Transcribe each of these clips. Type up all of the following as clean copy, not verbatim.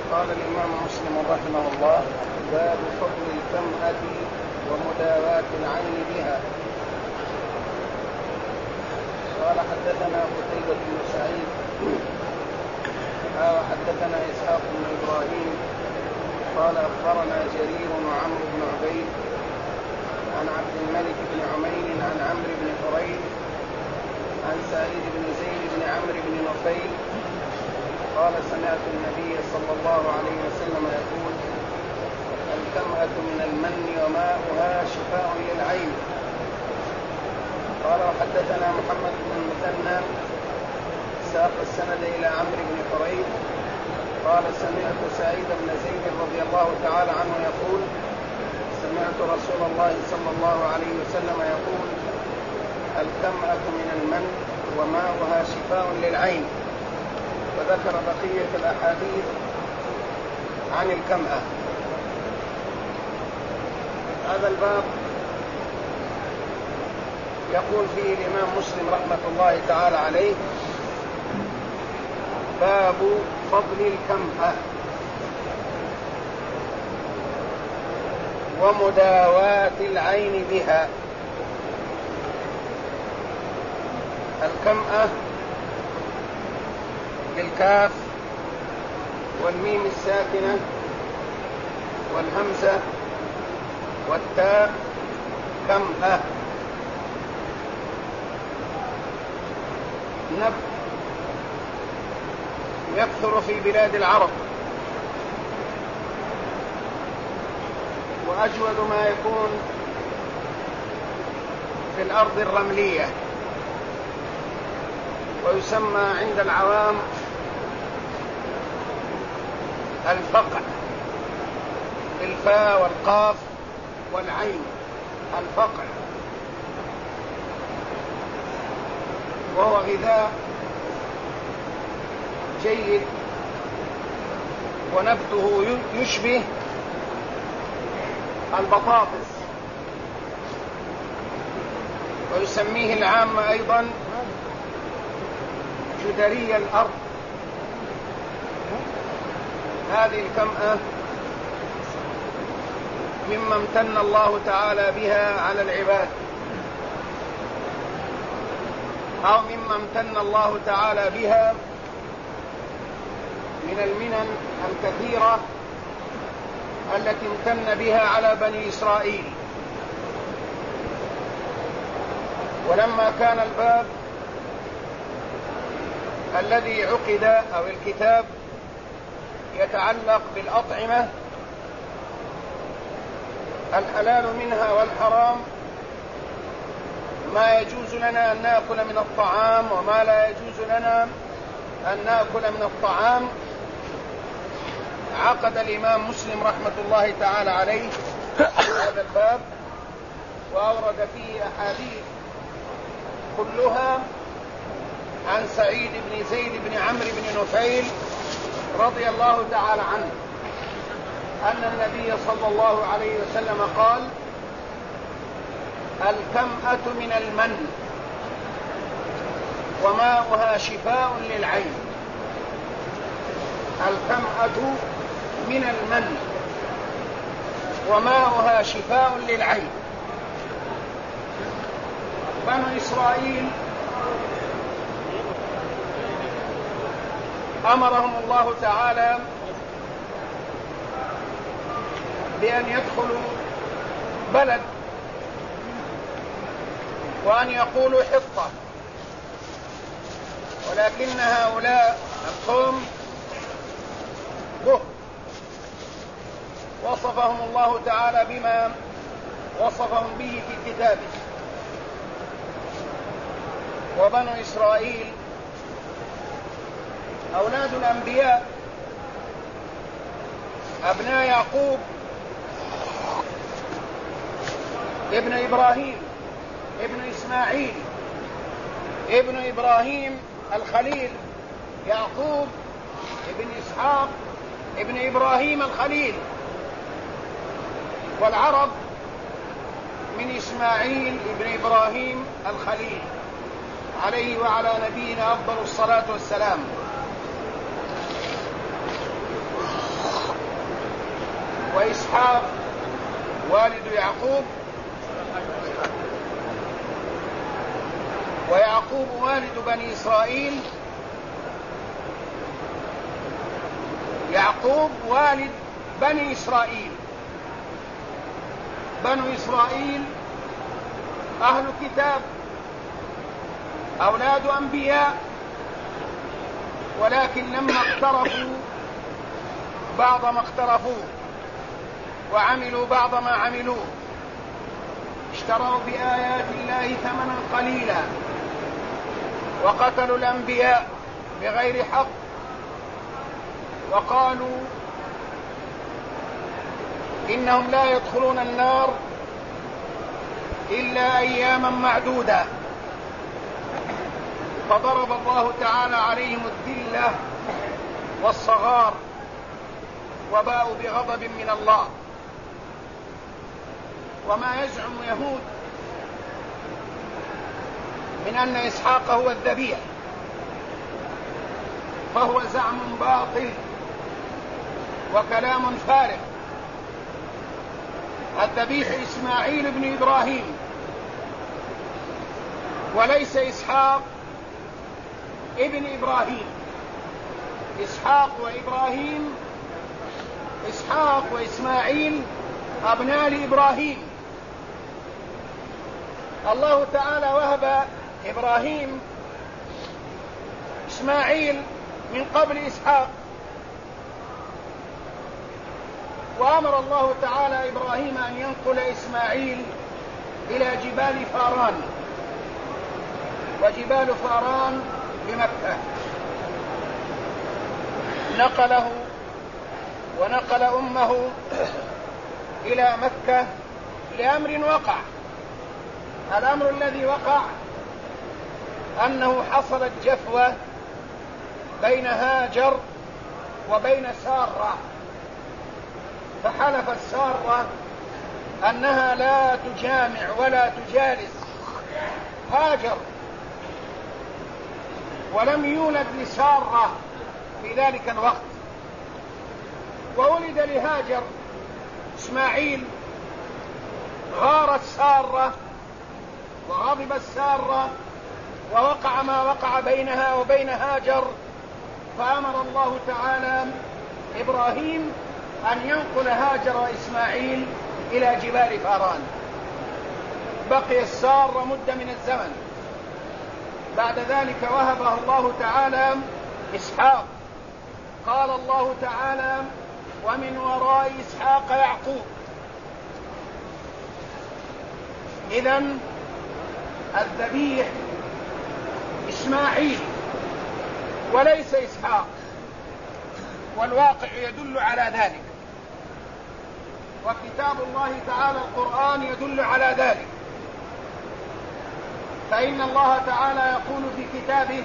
قال الإمام مسلم رحمه الله: باب فضل الكمأة ومداواة العين بها. قال: حدثنا قتيبة بن سعيد حدثنا إسحاق بن إبراهيم قال: أخبرنا جرير وعمرو بن عبيد عن عبد الملك بن عمير عن عمرو بن حريث عن سعيد بن زيد بن عمرو بن نفيل قال: سمعت النبي صلى الله عليه وسلم يقول: الكمأة من المن وماؤها شفاء للعين. قال: وحدثنا محمد بن المثنى ساق السند إلى عمرو بن حريث قال: سمعت سعيد بن زيد رضي الله تعالى عنه يقول: سمعت رسول الله صلى الله عليه وسلم يقول: الكمأة من المن وماؤها شفاء للعين. وذكر بقية الأحاديث عن الكمأة. هذا الباب يقول فيه الإمام مسلم رحمة الله تعالى عليه: باب فضل الكمأة ومداواة العين بها. الكمأة بالكاف والميم الساكنة والهمزة والتاء كمأة، نبت يكثر في بلاد العرب، وأجود ما يكون في الأرض الرملية، ويسمى عند العوام الفقع، الفاء والقاف والعين، الفقع، وهو غذاء جيد ونبته يشبه البطاطس، ويسميه العامة أيضا جدري الأرض. هذه الكمأة مما امتن الله تعالى بها على العباد، أو مما امتن الله تعالى بها من المنن الكثيرة التي امتن بها على بني إسرائيل. ولما كان الباب الذي عقد أو الكتاب يتعلق بالأطعمة الحلال منها والحرام، ما يجوز لنا أن نأكل من الطعام وما لا يجوز لنا أن نأكل من الطعام، عقد الإمام مسلم رحمة الله تعالى عليه هذا الباب، وأورد فيه أحاديث كلها عن سعيد بن زيد بن عمرو بن نفيل رضي الله تعالى عنه أن النبي صلى الله عليه وسلم قال: الكمأة من المن وماؤها شفاء للعين. الكمأة من المن وماؤها شفاء للعين. بنو إسرائيل أمرهم الله تعالى بأن يدخلوا بلد وأن يقولوا حطة، ولكن هؤلاء القوم وصفهم الله تعالى بما وصفهم به في كتابه. وبنو إسرائيل أولاد الأنبياء، أبناء يعقوب ابن إبراهيم ابن إسماعيل ابن إبراهيم الخليل، يعقوب ابن إسحاق ابن إبراهيم الخليل. والعرب من إسماعيل ابن إبراهيم الخليل عليه وعلى نبينا أفضل الصلاة والسلام. وإسحاق والد يعقوب، ويعقوب والد بني إسرائيل، يعقوب والد بني إسرائيل. بنو إسرائيل أهل كتاب، أولاد أنبياء، ولكن لما اقترفوا بعض ما اقترفوه وعملوا بعض ما عملوه اشتروا بآيات الله ثمنا قليلا وقتلوا الأنبياء بغير حق، وقالوا إنهم لا يدخلون النار إلا أياما معدودة، فضرب الله تعالى عليهم الذلة والصغار وباءوا بغضب من الله. وما يزعم يهود من أن إسحاق هو الذبيح فهو زعم باطل وكلام فارغ. الذبيح إسماعيل بن إبراهيم وليس إسحاق ابن إبراهيم. إسحاق وإبراهيم، إسحاق وإسماعيل أبناء لإبراهيم. الله تعالى وهب إبراهيم إسماعيل من قبل إسحاق، وأمر الله تعالى إبراهيم أن ينقل إسماعيل إلى جبال فاران، وجبال فاران بمكة. نقله ونقل أمه إلى مكة لأمر وقع. الأمر الذي وقع أنه حصلت جفوة بين هاجر وبين سارة، فحلفت سارة أنها لا تجامع ولا تجالس هاجر، ولم يولد لسارة في ذلك الوقت، وولد لهاجر إسماعيل. غارت سارة وغضبت سارة ووقع ما وقع بينها وبين هاجر، فأمر الله تعالى إبراهيم أن ينقل هاجر وإسماعيل إلى جبال فاران. بقي السارة مدة من الزمن، بعد ذلك وهبه الله تعالى إسحاق. قال الله تعالى: ومن وراء إسحاق يعقوب. إذن الذبيح إسماعيل وليس إسحاق، والواقع يدل على ذلك، وكتاب الله تعالى القرآن يدل على ذلك. فإن الله تعالى يقول في كتابه: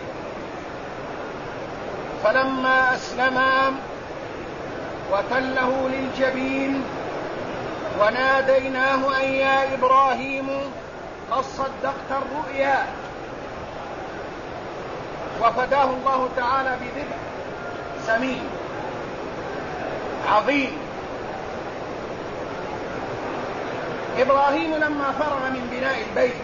فلما أسلما وتله للجبين وناديناه أن يا إبراهيم قد صدقت الرؤيا. وفداه الله تعالى بذبح سمين عظيم. إبراهيم لما فرغ من بناء البيت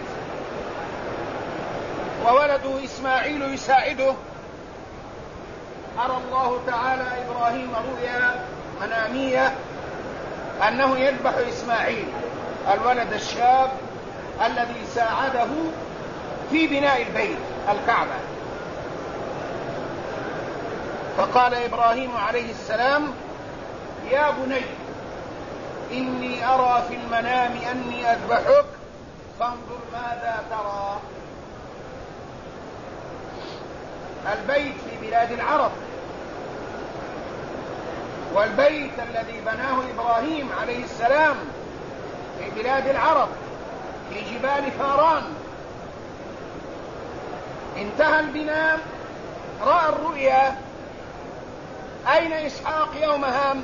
وولده إسماعيل يساعده، أرى الله تعالى إبراهيم رؤيا منامية أنه يذبح إسماعيل الولد الشاب الذي ساعده في بناء البيت الكعبة. فقال إبراهيم عليه السلام: يا بني إني أرى في المنام أني أذبحك فانظر ماذا ترى. البيت في بلاد العرب، والبيت الذي بناه إبراهيم عليه السلام في بلاد العرب في جبال فاران. انتهى البناء، رأى الرؤيا. أين إسحاق يومها؟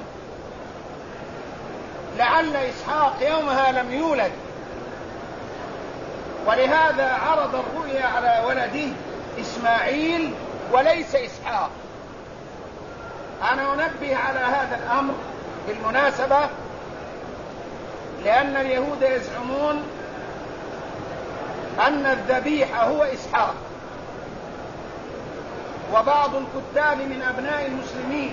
لعل إسحاق يومها لم يولد، ولهذا عرض الرؤيا على ولده إسماعيل وليس إسحاق. أنا أنبه على هذا الأمر بالمناسبة، لأن اليهود يزعمون أن الذبيح هو إسحاق، وبعض الكتاب من أبناء المسلمين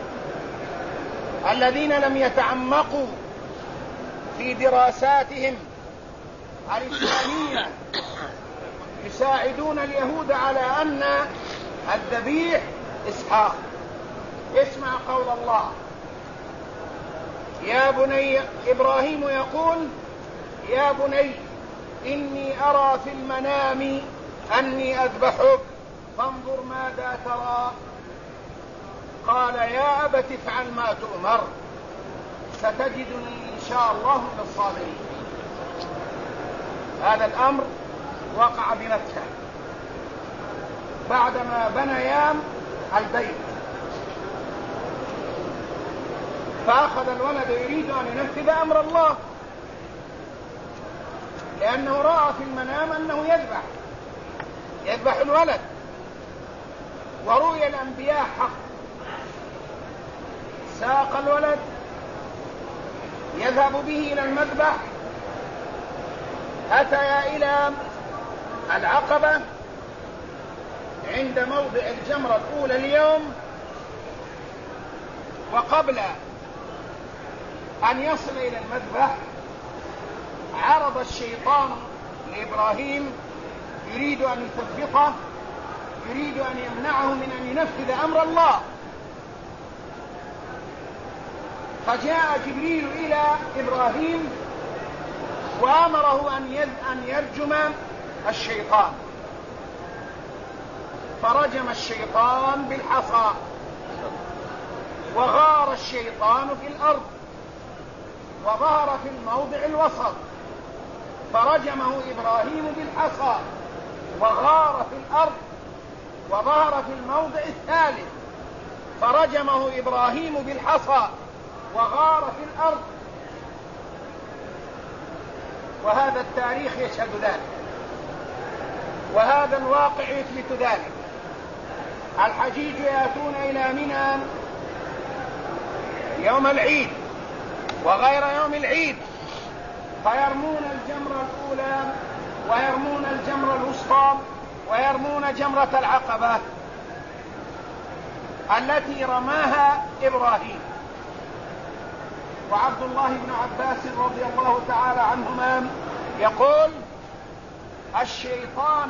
الذين لم يتعمقوا في دراساتهم الإسلامية يساعدون اليهود على أن الذبيح إسحاق. اسمع قول الله: يا بني، إبراهيم يقول: يا بني إني أرى في المنام أني أذبحك فانظر ماذا ترى. قال: يا أبت افعل ما تؤمر ستجدني إن شاء الله من الصابرين. هذا الأمر وقع بمكة بعدما بنيا البيت، فأخذ الولد يريد أن ينفذ أمر الله، لأنه رأى في المنام أنه يذبح الولد، ورؤيا الأنبياء حق. ساق الولد يذهب به إلى المذبح، أتيا إلى العقبة عند موضع الجمرة الأولى اليوم، وقبل أن يصل إلى المذبح عرض الشيطان لإبراهيم يريد أن يثبطه، يريد أن يمنعه من أن ينفذ أمر الله. فجاء جبريل إلى إبراهيم وأمره أن يرجم الشيطان، فرجم الشيطان بالحصى، وغار الشيطان في الأرض وظهر في الموضع الوسط، فرجمه إبراهيم بالحصى وغار في الأرض وظهر في الموضع الثالث، فرجمه إبراهيم بالحصى وغار في الأرض. وهذا التاريخ يشهد ذلك، وهذا الواقع يثبت ذلك. الحجيج يأتون إلى منى يوم العيد وغير يوم العيد، فيرمون الجمرة الأولى ويرمون الجمرة الوسطى ويرمون جمرة العقبة التي رماها إبراهيم. وعبد الله بن عباس رضي الله تعالى عنهما يقول: الشيطان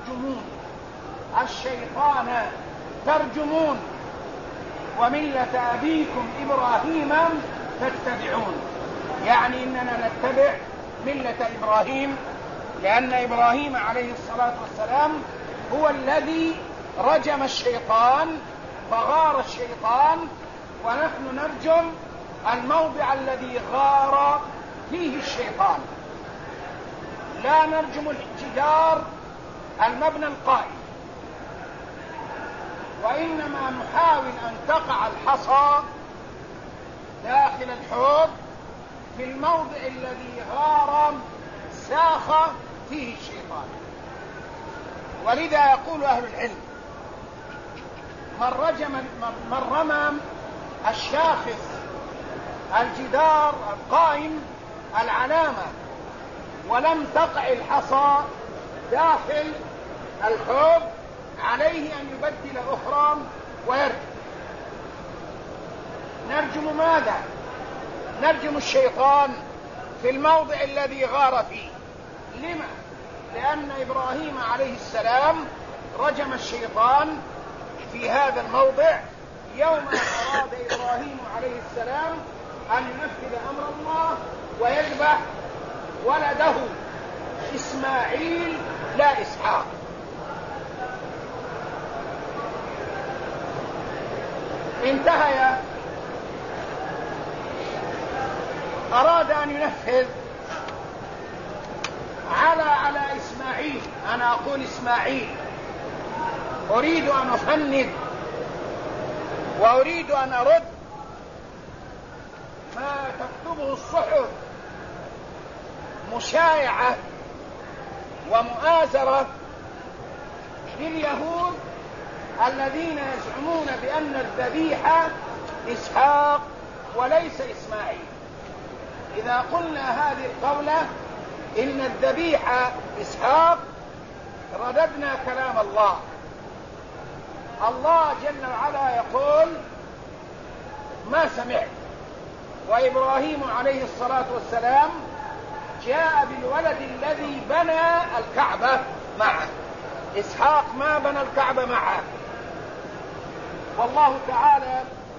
ترجمون وملة أبيكم إبراهيم تتبعون، يعني إننا نتبع ملة إبراهيم، لأن إبراهيم عليه الصلاة والسلام هو الذي رجم الشيطان فغار الشيطان، ونحن نرجم الموضع الذي غار فيه الشيطان، لا نرجم الجدار المبنى القائم، وإنما نحاول أن تقع الحصى داخل الحوض في الموضع الذي غار ساخ فيه الشيطان. ولذا يقول أهل العلم: من رمى الشاخص الجدار القائم العلامة ولم تقع الحصى داخل الحوض عليه أن يبدل أخرى ويرجم. نرجم ماذا؟ نرجم الشيطان في الموضع الذي غار فيه. لما؟ لأن إبراهيم عليه السلام رجم الشيطان في هذا الموضع يوم أراد إبراهيم عليه السلام أن ينفذ أمر الله ويذبح ولده إسماعيل لا إسحاق. انتهى، أراد أن ينفذ على إسماعيل. أنا أقول إسماعيل، أريد أن أفند وأريد أن أرد ما تكتبه الصحف مشايعة ومؤازرة لليهود الذين يزعمون بأن الذبيحة إسحاق وليس إسماعيل. إذا قلنا هذه القولة إن الذبيحة إسحاق رددنا كلام الله. الله جل وعلا يقول ما سمعت. وإبراهيم عليه الصلاة والسلام جاء بالولد الذي بنى الكعبة معه، إسحاق ما بنى الكعبة معه. والله تعالى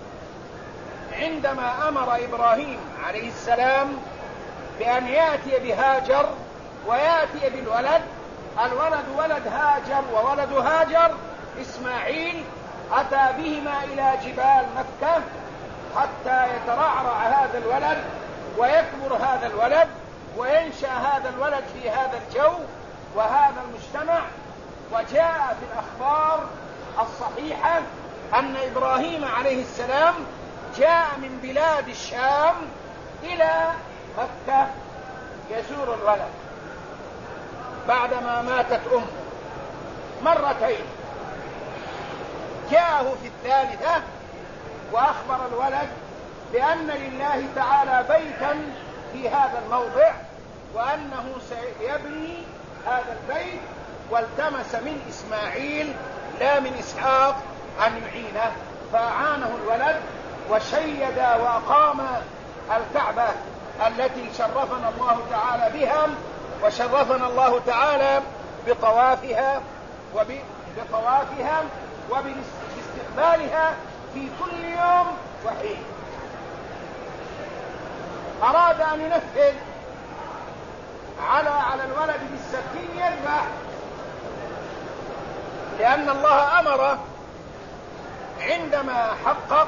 عندما أمر إبراهيم عليه السلام بأن يأتي بهاجر ويأتي بالولد، الولد ولد هاجر وولد هاجر إسماعيل، أتى بهما إلى جبال مكة حتى يترعرع هذا الولد ويكبر هذا الولد وينشأ هذا الولد في هذا الجو وهذا المجتمع. وجاء في الأخبار الصحيحة أن إبراهيم عليه السلام جاء من بلاد الشام إلى مكة يزور الولد بعدما ماتت أمه مرتين. جاءه في الثالثة وأخبر الولد بأن لله تعالى بيتا في هذا الموضع وأنه سيبني هذا البيت، والتمس من إسماعيل لا من إسحاق أن يعينه، فأعانه الولد وشيد وأقام الكعبة التي شرفنا الله تعالى بها، وشرفنا الله تعالى بطوافها وباستقبالها في كل يوم وحين. أراد أن ينفذ على الولد بالسكين يذبح، لأن الله أمره عندما حقق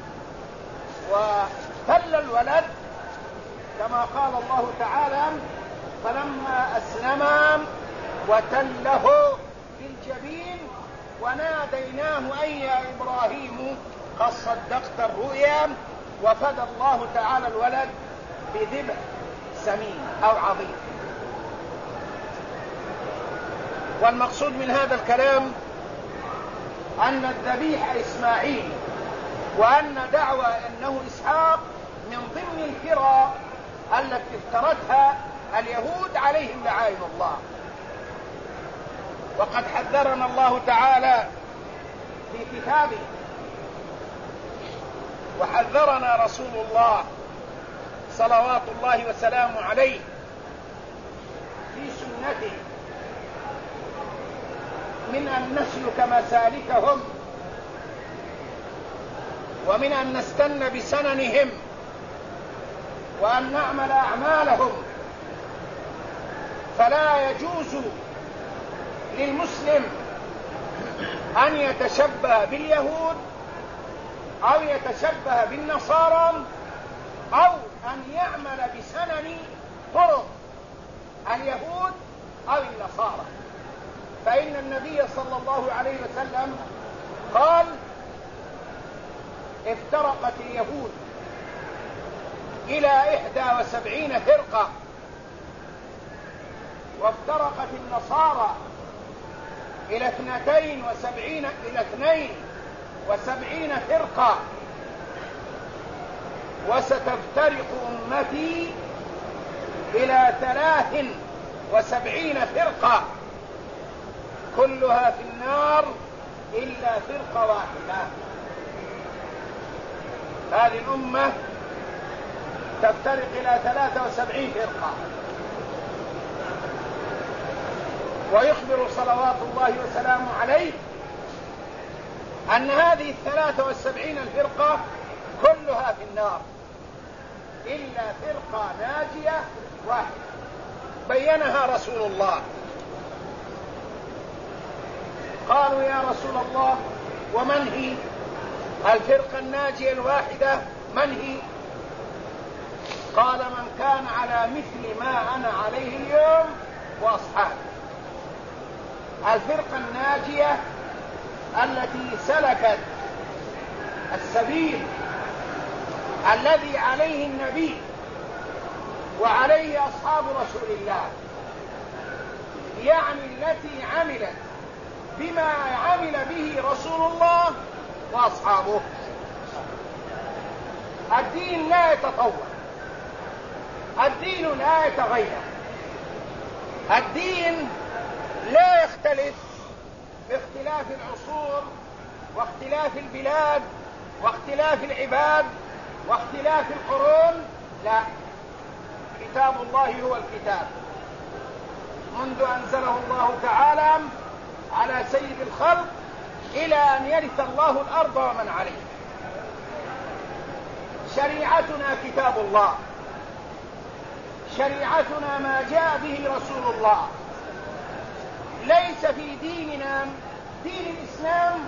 وتل الولد كما قال الله تعالى فلما أسلما وتله للجبين وناديناه أي يا إبراهيم قد صدقت الرؤيا، وفدى الله تعالى الولد بذبح سمين أو عظيم. والمقصود من هذا الكلام أن الذبيح إسماعيل، وأن دعوى أنه إسحاق من ضمن الفرى التي افترتها اليهود عليهم لعائن الله. وقد حذرنا الله تعالى في كتابه وحذرنا رسول الله صلوات الله وسلامه عليه في سنته من أن نسلك مسالكهم ومن أن نستن بسننهم وأن نعمل أعمالهم. فلا يجوز للمسلم أن يتشبه باليهود أو يتشبه بالنصارى أو أن يعمل بسنن طرق اليهود أو النصارى. فإن النبي صلى الله عليه وسلم قال افترقت اليهود إلى 71 فرقة، وافترقت النصارى إلى 72 فرقة، وستفترق أمتي إلى 73 فرقة كلها في النار إلا فرقة واحدة. هذه الأمة تفترق إلى 73 فرقة. ويخبر صلوات الله وسلامه عليه أن هذه 73 الفرقة كلها في النار إلا فرقة ناجية واحدة بينها رسول الله. قالوا يا رسول الله ومن هي الفرقة الناجية الواحدة؟ من هي؟ قال من كان على مثل ما أنا عليه اليوم وأصحابي. الفرقة الناجية التي سلكت السبيل الذي عليه النبي وعليه أصحاب رسول الله، يعني التي عملت بما عمل به رسول الله وأصحابه. الدين لا يتطور، الدين لا يتغير، الدين لا يختلف باختلاف العصور واختلاف البلاد واختلاف العباد واختلاف القرون، لا، كتاب الله هو الكتاب منذ أنزله الله تعالى على سيد الخلق إلى أن يرث الله الأرض ومن عليها. شريعتنا كتاب الله، شريعتنا ما جاء به رسول الله. ليس في ديننا، دين الإسلام،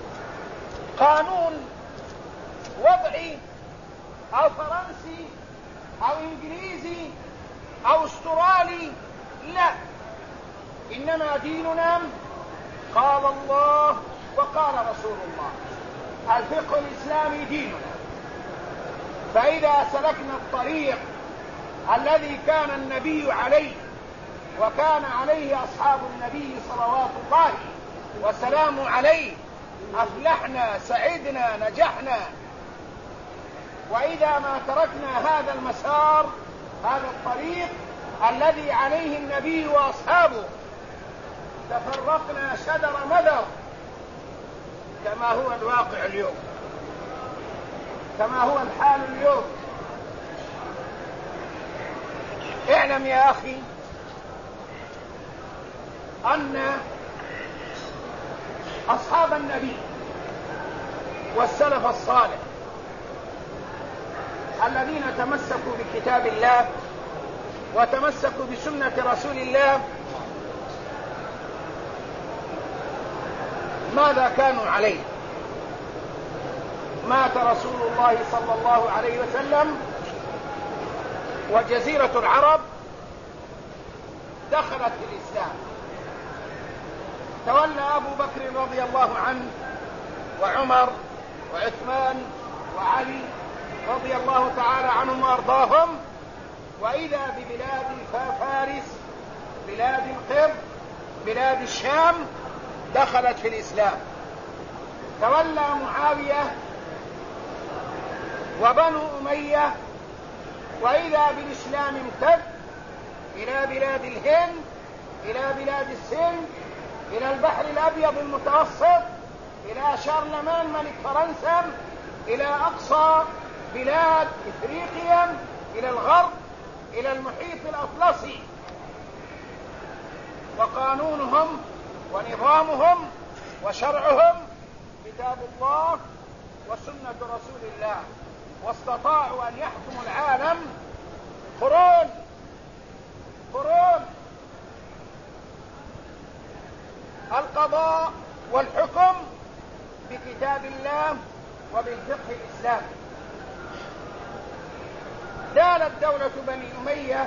قانون وضعي أو فرنسي أو إنجليزي أو استرالي، لا، إنما ديننا قال الله وقال رسول الله. الفقه الإسلامي ديننا، فإذا سلكنا الطريق الذي كان النبي عليه وكان عليه أصحاب النبي صلوات الله وسلامه عليه أفلحنا، سعدنا، نجحنا. وإذا ما تركنا هذا المسار، هذا الطريق الذي عليه النبي وأصحابه، تفرقنا شدر مدر، كما هو الواقع اليوم، كما هو الحال اليوم. اعلم يا أخي أن أصحاب النبي والسلف الصالح الذين تمسكوا بكتاب الله وتمسكوا بسنة رسول الله، ماذا كانوا عليه؟ مات رسول الله صلى الله عليه وسلم وجزيرة العرب دخلت في الإسلام. تولى أبو بكر رضي الله عنه وعمر وعثمان وعلي رضي الله تعالى عنهم وأرضاهم، وإذا ببلاد فارس، بلاد القبط، بلاد الشام دخلت في الإسلام. تولى معاوية وبنو أمية، وإذا بالإسلام امتد إلى بلاد الهند، إلى بلاد السند، إلى البحر الأبيض المتوسط، إلى شارلمان ملك فرنسا، إلى أقصى بلاد إفريقيا، إلى الغرب، إلى المحيط الأطلسي. وقانونهم ونظامهم وشرعهم كتاب الله وسنة رسول الله، واستطاعوا أن يحكموا العالم قرون. القضاء والحكم بكتاب الله وبالفقه الإسلامي. زالت دولة بني أمية،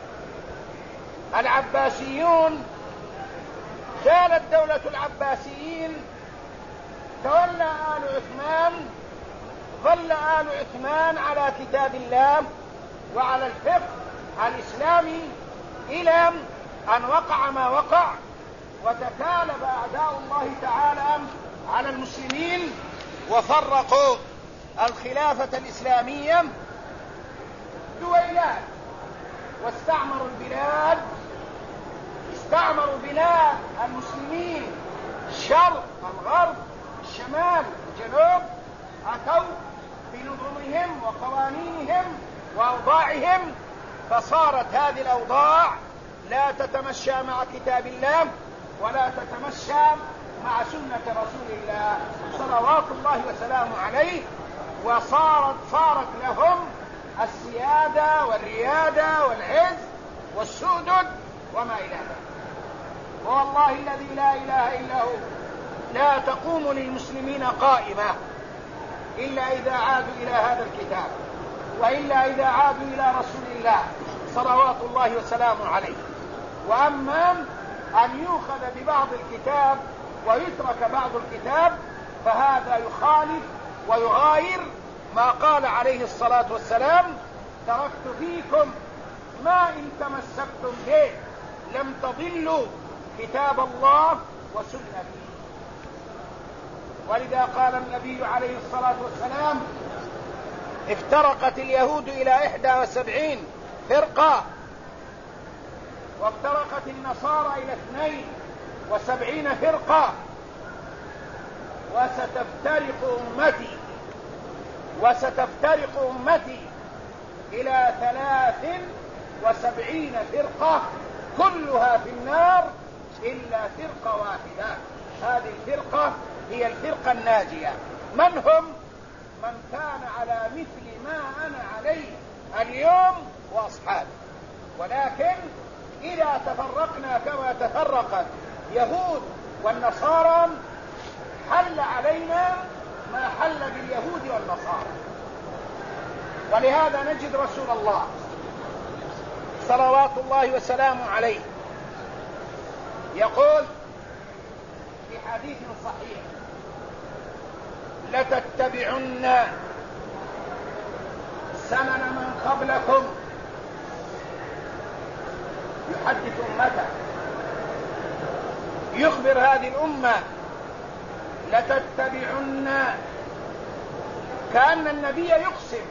العباسيون، زالت دولة العباسيين، تولى آل عثمان، ظل آل عثمان على كتاب الله وعلى الفقه الإسلامي إلى أن وقع ما وقع، وتكالب أعداء الله تعالى على المسلمين وفرقوا الخلافة الإسلامية دويلات، واستعمروا البلاد، استعمروا بلاد المسلمين، الشرق، الغرب، الشمال، الجنوب، أتوا بنظمهم وقوانينهم وأوضاعهم، فصارت هذه الأوضاع لا تتمشى مع كتاب الله ولا تتمشى مع سنة رسول الله صلوات الله وسلامه عليه، وصارت لهم السيادة والريادة والعز والسؤدد وما إلى ذلك. والله الذي لا إله إلا هو لا تقوم للمسلمين قائمة إلا إذا عادوا إلى هذا الكتاب، وإلا إذا عادوا إلى رسول الله صلوات الله وسلامه عليه. وأما أن يؤخذ ببعض الكتاب ويترك بعض الكتاب فهذا يخالف ويغاير ما قال عليه الصلاة والسلام: تركت فيكم ما إن تمسكتم به لم تضلوا كتاب الله وسنتي. ولذا قال النبي عليه الصلاة والسلام: افترقت اليهود إلى 71 فرقة، وافترقت النصارى إلى 72 فرقة، وستفترق أمتي إلى 73 فرقة كلها في النار إلا فرقة واحدة. هذه الفرقة هي الفرقة الناجية. من هم؟ من كان على مثل ما أنا عليه اليوم وأصحابي. ولكن إذا تفرقنا كما تفرقت يهود والنصارى حل علينا ما حل باليهود والنصارى. ولهذا نجد رسول الله صلوات الله وسلامه عليه يقول في حديث صحيح: لتتبعن سنن من قبلكم. يحدث أمته، يخبر هذه الأمة لتتبعن، كأن النبي يقسم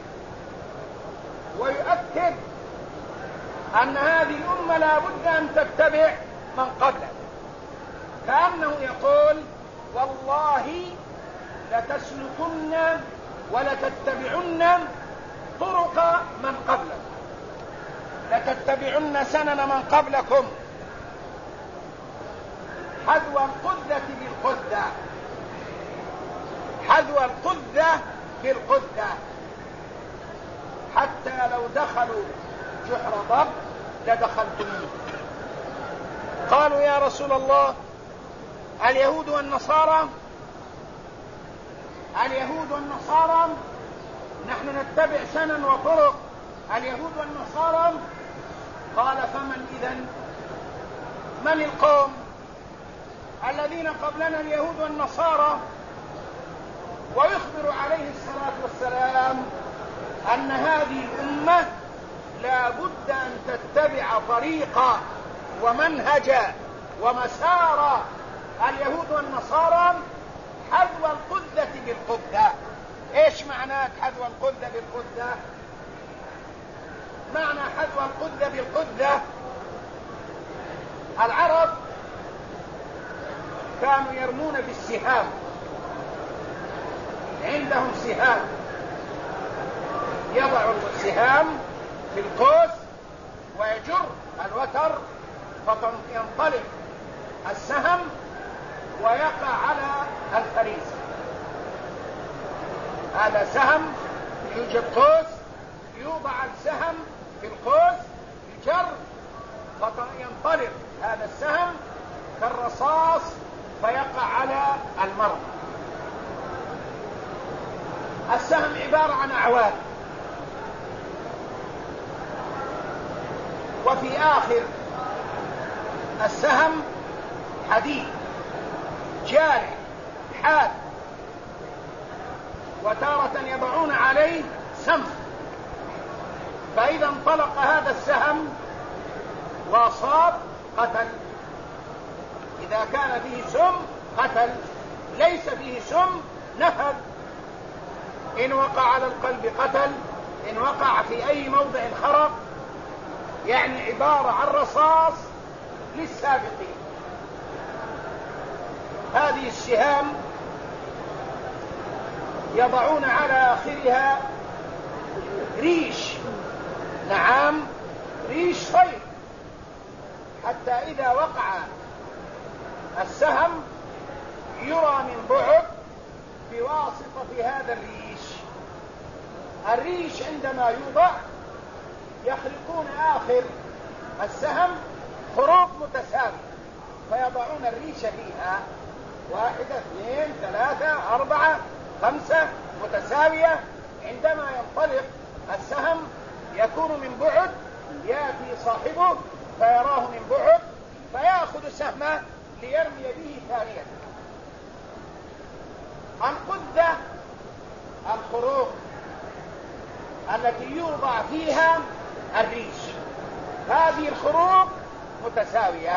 ويؤكد أن هذه الأمة لا بد أن تتبع من قبله، كأنه يقول: والله لتسلكن ولتتبعن طرق من قبلكم، لتتبعن سنن من قبلكم حذو القذة بالقذة، حذو القذة بالقذة، حتى لو دخلوا جحر ضب لدخلتموه. قالوا: يا رسول الله، اليهود والنصارى نحن نتبع سنن وطرق اليهود والنصارى. قال: فمن إذن؟ من القوم الذين قبلنا اليهود والنصارى؟ ويخبر عليه الصلاة والسلام أن هذه الأمة لا بد أن تتبع طريق ومنهج ومسار اليهود والنصارى حذو القذة بالقذة. ايش معنى حذو القذة بالقذة؟ معنى حذو القذة بالقذة: العرب كانوا يرمون بالسهام، عندهم سهام، يضع السهام في القوس ويجر الوتر فينطلق السهم ويقع على الفريسة. هذا سهم، يوجد قوس، يوضع السهم في القوس، يجر فينطلق هذا السهم كالرصاص فيقع على المرمى. السهم عبارة عن أعواد، وفي آخر السهم حديد جارح حاد، وتارة يضعون عليه سم، فإذا انطلق هذا السهم وأصاب قتل. إذا كان فيه سم قتل، ليس فيه سم نفذ. إن وقع على القلب قتل، إن وقع في أي موضع خرق، يعني عبارة عن رصاص للسابقين. هذه السهام يضعون على آخرها ريش، نعم ريش صيد، حتى إذا وقع السهم يرى من بعد بواسطة هذا الريش عندما يوضع يخلقون آخر السهم خروق متساوية، فيضعون الريش فيها 1 2 3 4 5 متساوية. عندما ينطلق السهم يكون من بعد، يأتي صاحبه فيراه من بعد فيأخذ سهمه ليرمي به ثانية. القذة الخروق التي يوضع فيها الريش، هذه الخروق متساوية.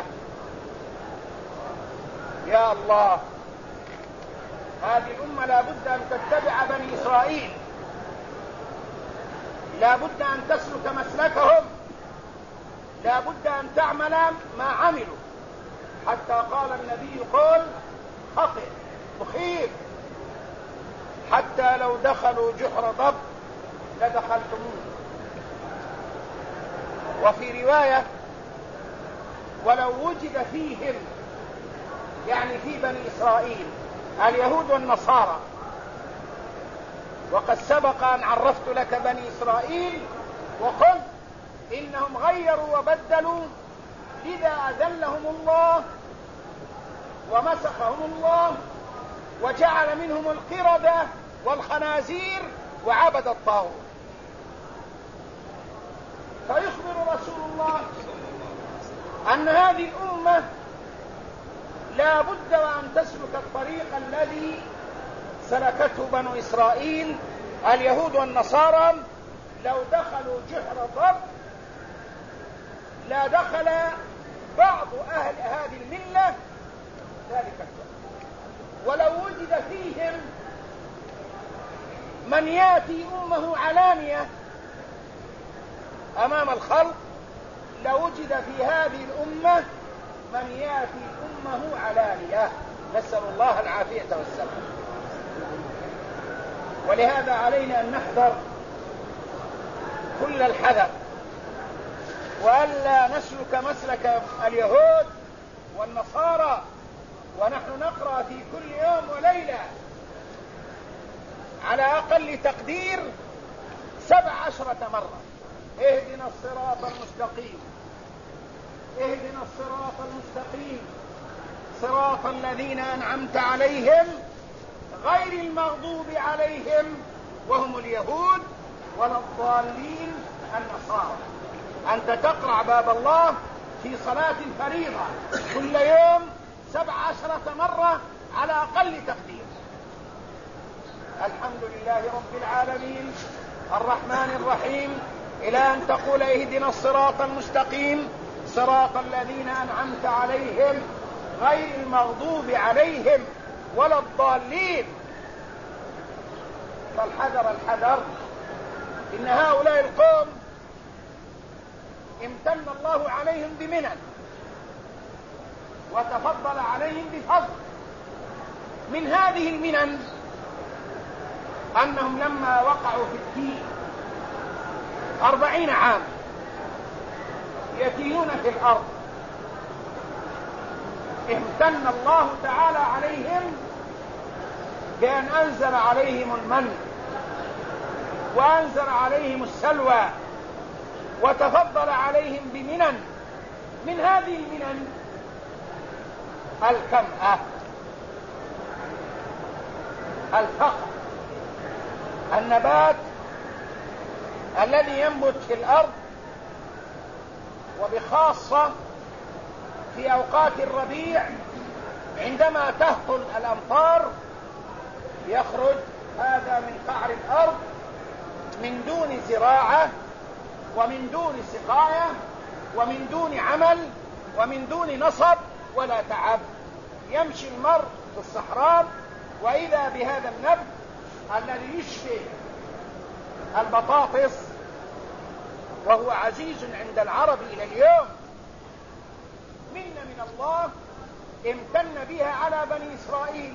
يا الله، هذه الأمة لا بد أن تتبع بني إسرائيل، لا بد أن تسلك مسلكهم لا بد أن تعمل ما عملوا، حتى قال النبي قل خطئ مخيف، حتى لو دخلوا جحر ضب لدخلتموه. وفي رواية ولو وجد فيهم، يعني في بني إسرائيل، اليهود والنصارى، وقد سبق أن عرفت لك بني إسرائيل وقلت إنهم غيروا وبدلوا، لذا أذلهم الله ومسخهم الله وجعل منهم القردة والخنازير وعبد الطاغوت. فيخبر رسول الله أن هذه الأمة لا بد وأن تسلك الطريق الذي سلكته بنو إسرائيل اليهود والنصارى. لو دخلوا جحر ضب لا دخل بعض أهل هذه الملة ذلك الجحر. ولو وجد فيهم من ياتي أمه علانية أمام الخلق، لوجد في هذه الأمة من ياتي أمه علانية، نسأل الله العافية والسلام. ولهذا علينا أن نحذر كل الحذر، وألا نسلك مسلك اليهود والنصارى، ونحن نقرأ في كل يوم وليلة على أقل تقدير 17 مرة اهدنا الصراط المستقيم، اهدنا الصراط المستقيم، صراط الذين أنعمت عليهم غير المغضوب عليهم وهم اليهود ولا الضالين النصارى. أنت تقرأ باب الله في صلاة فريضة كل يوم 17 مرة على أقل تقدير. الحمد لله رب العالمين الرحمن الرحيم، إلى أن تقول اهدنا الصراط المستقيم صراط الذين أنعمت عليهم غير المغضوب عليهم ولا الضالين. فالحذر الحذر، إن هؤلاء القوم امتن الله عليهم بمنن وتفضل عليهم بفضل. من هذه المنن أنهم لما وقعوا في الدين 40 عام يتيهون في الأرض، امتن الله تعالى عليهم بأن أنزل عليهم المن وأنزل عليهم السلوى وتفضل عليهم بمنن. من هذه المنن الكمأة، الفقر، النبات الذي ينبت في الأرض، وبخاصة في أوقات الربيع عندما تهطل الأمطار يخرج هذا من قعر الأرض من دون زراعة ومن دون سقاية ومن دون عمل ومن دون نصب ولا تعب. يمشي المرء في الصحراء وإذا بهذا النبت الذي يشبه البطاطس وهو عزيز عند العرب إلى اليوم، من الله امتن بها على بني إسرائيل.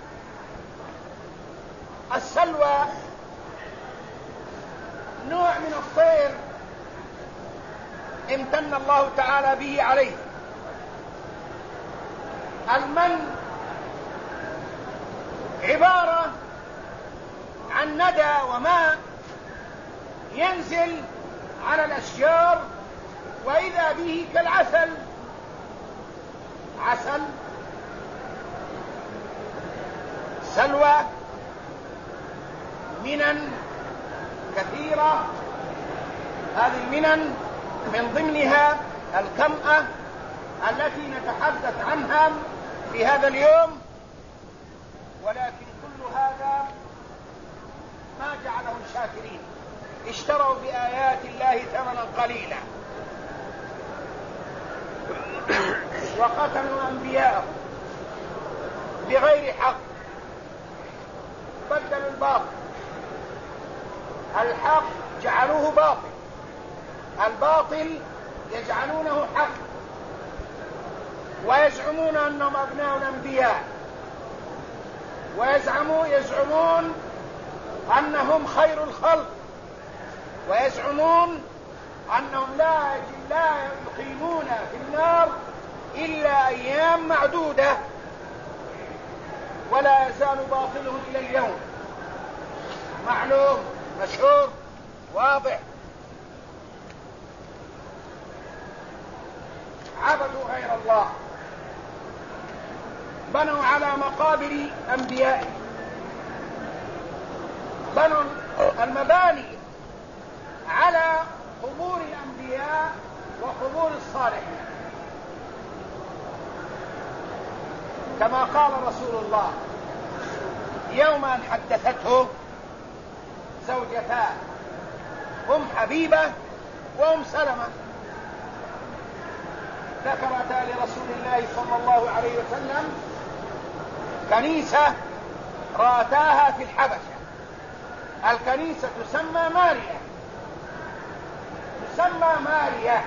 السلوى نوع من الطير امتن الله تعالى به عليه. المن عبارة عن ندى وماء ينزل على الأشجار وإذا به كالعسل، عسل، سلوى، منن كثيرة. هذه المنن من ضمنها الكمأة التي نتحدث عنها في هذا اليوم. ولكن كل هذا ما جعلهم شاكرين، اشتروا بآيات الله ثمنا قليلا وقتلوا أنبياءهم بغير حق، بدلوا الباطل، الحق جعلوه باطل، الباطل يجعلونه حق ويزعمون أنهم أبناء الأنبياء ويزعمون أنهم خير الخلق ويزعمون أنهم لا يقيمون في النار إلا أيام معدودة ولا يزال باطلهم إلى اليوم معلوم مشهور واضح. عبدوا غير الله، بنوا على مقابر أنبيائهم، بنوا المباني على قبور الأنبياء وقبور الصالحين، كما قال رسول الله يوم أن حدثته زوجتان أم حبيبة وأم سلمة، ذكرتا لرسول الله صلى الله عليه وسلم كنيسة رأتاها في الحبشة. الكنيسة تسمى ماريا.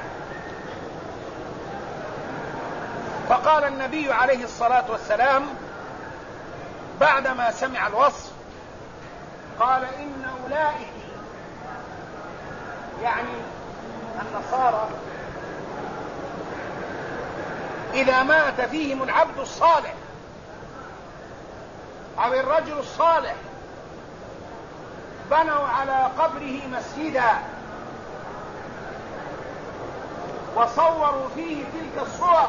فقال النبي عليه الصلاة والسلام بعدما سمع الوصف قال إن أولئك يعني النصارى إذا مات فيهم العبد الصالح أو الرجل الصالح بنوا على قبره مسجدا وصوروا فيه تلك الصور،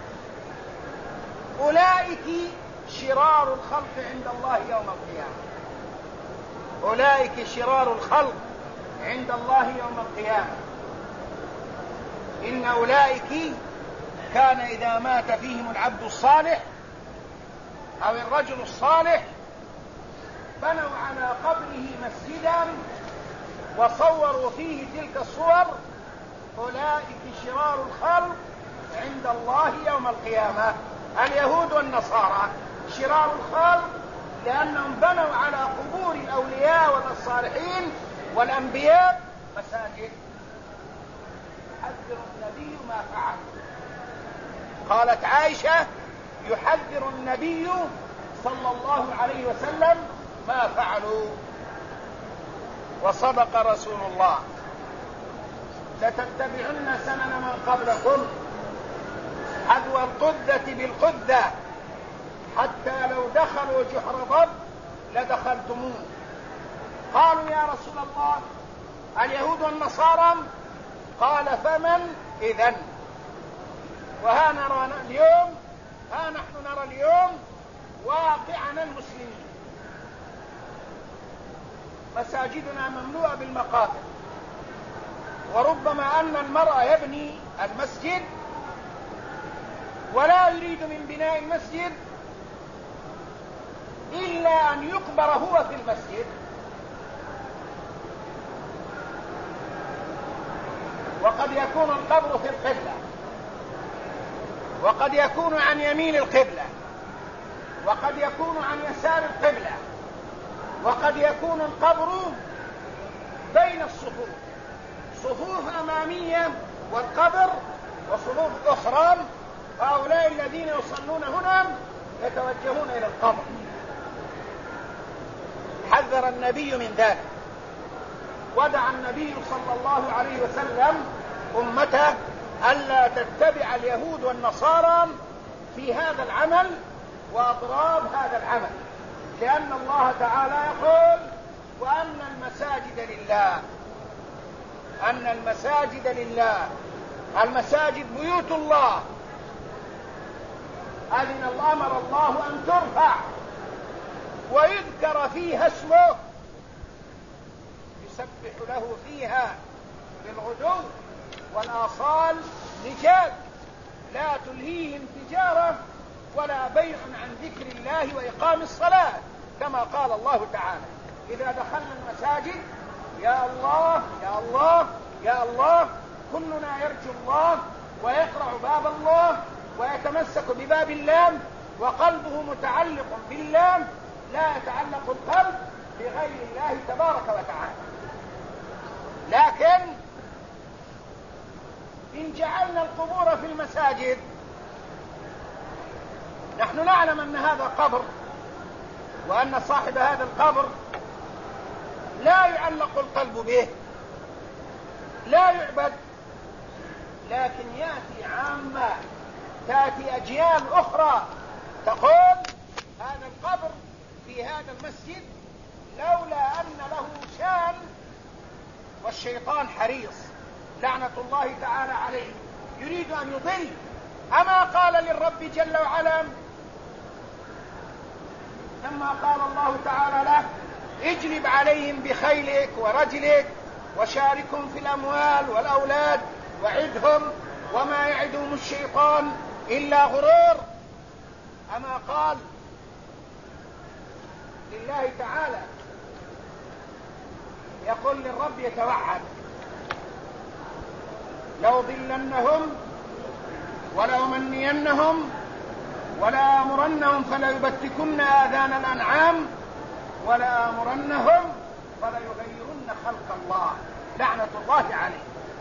أولئك شرار الخلق عند الله يوم القيامة. أولئك شرار الخلق عند الله يوم القيامة. إن أولئك كان إذا مات فيهم العبد الصالح أو الرجل الصالح بنوا على قبره مسجدا وصوروا فيه تلك الصور، أولئك شرار الخلق عند الله يوم القيامة. اليهود والنصارى شرار الخلق لأنهم بنوا على قبور الأولياء والصالحين والأنبياء مساجد. يحذر النبي ما فعل. قالت عائشة يحذر النبي صلى الله عليه وسلم ما فعلوا. وصدق رسول الله لتتبعن سنن من قبلكم حذو القذة بالقذة حتى لو دخلوا جحر ضب لدخلتموه. قالوا يا رسول الله اليهود والنصارى؟ قال فمن إذن؟ وها نحن نرى اليوم واقعنا المسلمين، مساجدنا مملوءة بالمقابر، وربما أن المرء يبني المسجد ولا يريد من بناء المسجد إلا أن يقبر هو في المسجد، وقد يكون القبر في القبلة، وقد يكون عن يمين القبلة، وقد يكون عن يسار القبلة، وقد يكون القبر بين الصفوف، صفوف أمامية والقبر وصفوف أخرى، فهؤلاء الذين يصلون هنا يتوجهون إلى القبر. حذر النبي من ذلك، ودعا النبي صلى الله عليه وسلم أمته ألا تتبع اليهود والنصارى في هذا العمل وأضراب هذا العمل، لأن الله تعالى يقول وأن المساجد لله، أن المساجد لله، المساجد بيوت الله، أمر الله أن ترفع ويذكر فيها اسمه يسبح له فيها بالغدو والآصال رجال لا تلهيهم تجارة ولا بيع عن ذكر الله وإقام الصلاة، كما قال الله تعالى إذا دخلنا المساجد يا الله يا الله يا الله، كلنا يرجو الله ويقرع باب الله ويتمسك بباب الله وقلبه متعلق بالله، لا يتعلق القلب بغير الله تبارك وتعالى. لكن إن جعلنا القبور في المساجد؟ نحن نعلم أن هذا قبر، وأن صاحب هذا القبر لا يعلق القلب به، لا يعبد، لكن يأتي عامة، تأتي أجيال أخرى تقول هذا القبر في هذا المسجد لولا أن له شان، والشيطان حريص لعنة الله تعالى عليه يريد أن يضل. أما قال للرب جل وعلا لما قال الله تعالى له اجلب عليهم بخيلك ورجلك وشاركهم في الأموال والأولاد وعدهم وما يعدهم الشيطان إلا غرور؟ أما قال لله تعالى يقول للرب يتوعد لأضلنهم ولأمنينهم ولآمرنهم فليبتكن آذان الأنعام ولآمرنهم فليغيرن خلق الله لعنة الله عليه.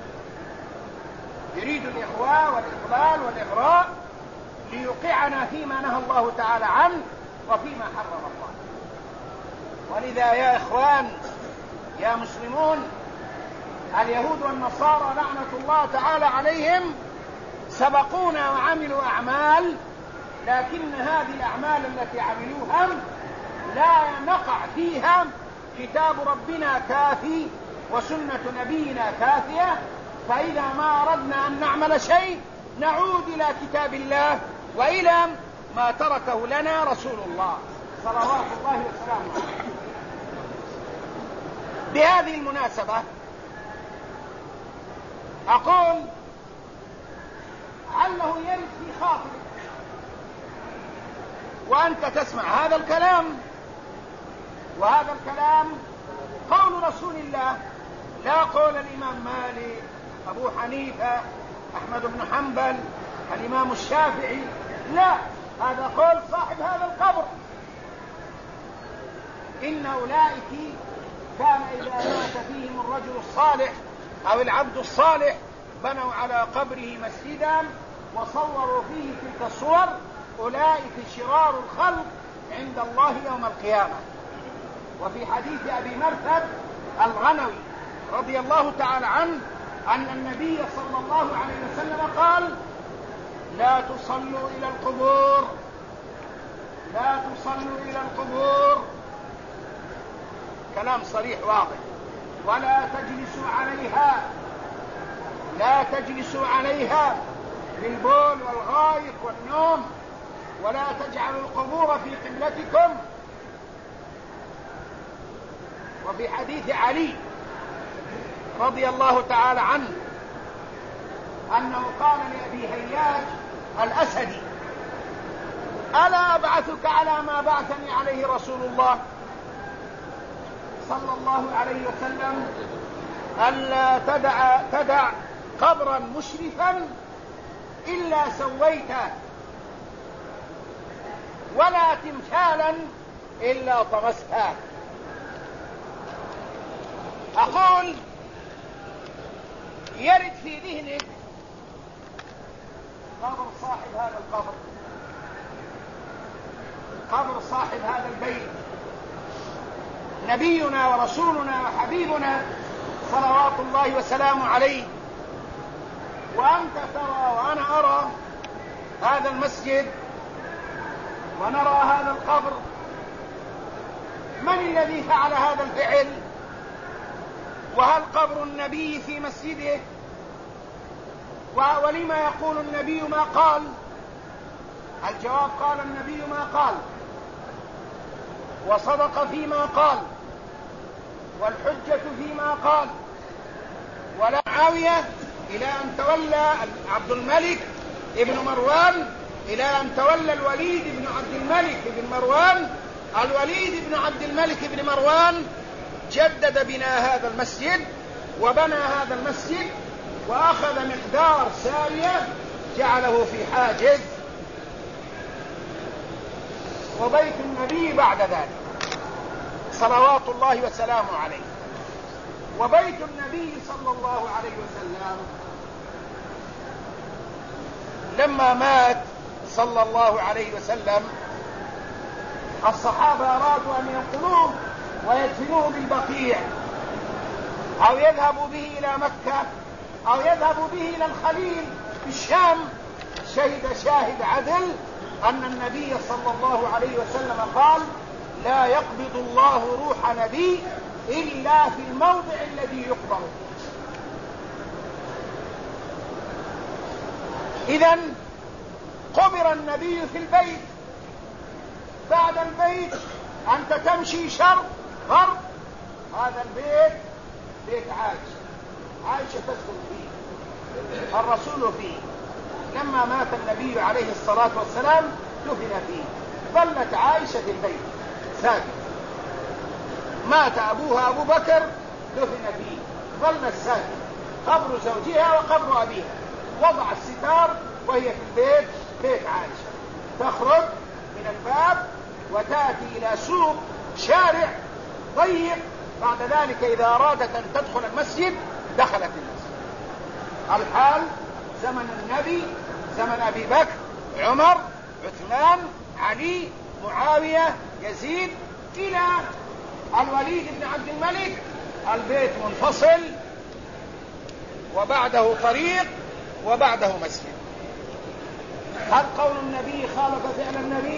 يريد الإغواء والإضلال والإغراء ليوقعنا فيما نهى الله تعالى عنه وفيما حرم الله. ولذا يا إخوان يا مسلمون، اليهود والنصارى لعنة الله تعالى عليهم سبقونا وعملوا أعمال، لكن هذه الأعمال التي عملوها لا نقع فيها كتاب ربنا كافي وسنة نبينا كافية، فإذا ما أردنا أن نعمل شيء نعود إلى كتاب الله وإلى ما تركه لنا رسول الله صلوات الله وسلامه عليه. بهذه المناسبة أقول عله يرد في خاطرك وأنت تسمع هذا الكلام، وهذا الكلام قول رسول الله، لا قول الإمام مالك، أبو حنيفة، أحمد بن حنبل، الإمام الشافعي، لا، هذا قول صاحب هذا القبر. إن أولئك كان إذا مات فيهم الرجل الصالح أو العبد الصالح بنوا على قبره مسجدا وصوروا فيه تلك الصور، أولئك شرار الخلق عند الله يوم القيامة. وفي حديث أبي مرثد الغنوي رضي الله تعالى عنه أن النبي صلى الله عليه وسلم قال لا تصلوا إلى القبور، لا تصلوا إلى القبور، كلام صريح واضح، ولا تجلسوا عليها، لا تجلسوا عليها بالبول والغائط والنوم، ولا تجعلوا القبور في قبلتكم. وفي حديث علي رضي الله تعالى عنه أنه قال لأبي هياج الأسدي ألا أبعثك على ما بعثني عليه رسول الله صلى الله عليه وسلم ألا تدع قبرا مشرفا إلا سويته ولا تمثالا إلا طمسته. أقول يرد في ذهنك قبر صاحب هذا القبر، قبر صاحب هذا البيت، نبينا ورسولنا وحبيبنا صلوات الله وسلامه عليه، وأنت ترى وأنا أرى هذا المسجد ونرى هذا القبر. من الذي فعل هذا الفعل؟ وهل قبر النبي في مسجده؟ ولما يقول النبي ما قال؟ الجواب قال النبي ما قال وصدق فيما قال والحجة فيما قال. ولا معاوية إلى أن تولى عبد الملك ابن مروان، إلى أن تولى الوليد بن عبد الملك بن مروان، الوليد بن عبد الملك بن مروان جدد بناء هذا المسجد وبنى هذا المسجد وأخذ مقدار سارية جعله في حاجز، وبيت النبي بعد ذلك صلوات الله وسلامه عليه. وبيت النبي صلى الله عليه وسلم لما مات صلى الله عليه وسلم الصحابة أرادوا أن ينقلوه ويدفنوه بالبقيع، أو يذهبوا به إلى مكة، أو يذهبوا به إلى الخليل في الشام. شهد شاهد عدل أن النبي صلى الله عليه وسلم قال: لا يقبض الله روح نبي إلا في الموضع الذي يقبض. إذن قبر النبي في البيت، بعد البيت أنت تمشي شرق غرب، هذا البيت بيت عائشة، عائشة تسكن فيه، الرسول فيه. لما مات النبي عليه الصلاة والسلام دفن فيه، ظلت عائشة في البيت ساكنة. مات أبوها أبو بكر دفن فيه، ظلت ساكنة، قبر زوجها وقبر أبيها. وضع الستار وهي في البيت، بيت عائشة، تخرج من الباب وتأتي إلى سوق شارع ضيق. بعد ذلك إذا أرادت أن تدخل المسجد دخلت المسجد. الحال زمن النبي، زمن أبي بكر، عمر، عثمان، علي، معاوية، يزيد، إلى الوليد بن عبد الملك، البيت منفصل وبعده طريق وبعده مسجد. هل قول النبي خالف فعل النبي؟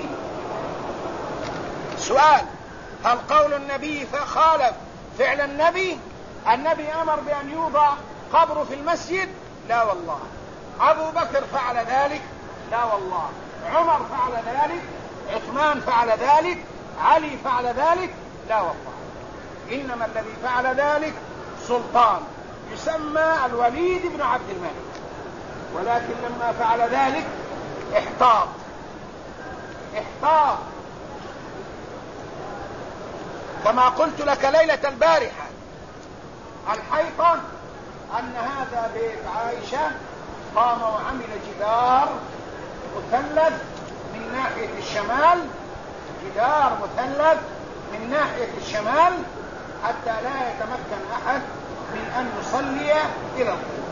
سؤال: هل قول النبي خالف فعل النبي؟ النبي أمر بأن يوضع قبره في المسجد؟ لا والله. أبو بكر فعل ذلك؟ لا والله. عمر فعل ذلك؟ عثمان فعل ذلك؟ علي فعل ذلك؟ لا والله. إنما الذي فعل ذلك سلطان يسمى الوليد بن عبد الملك، ولكن لما فعل ذلك احتاط. كما قلت لك ليلة البارحة، الحيطة أن هذا بيت عائشة، قام وعمل جدار مثلث من ناحية الشمال، جدار مثلث من ناحية الشمال، حتى لا يتمكن أحد من أن يصلي إلى القبلة.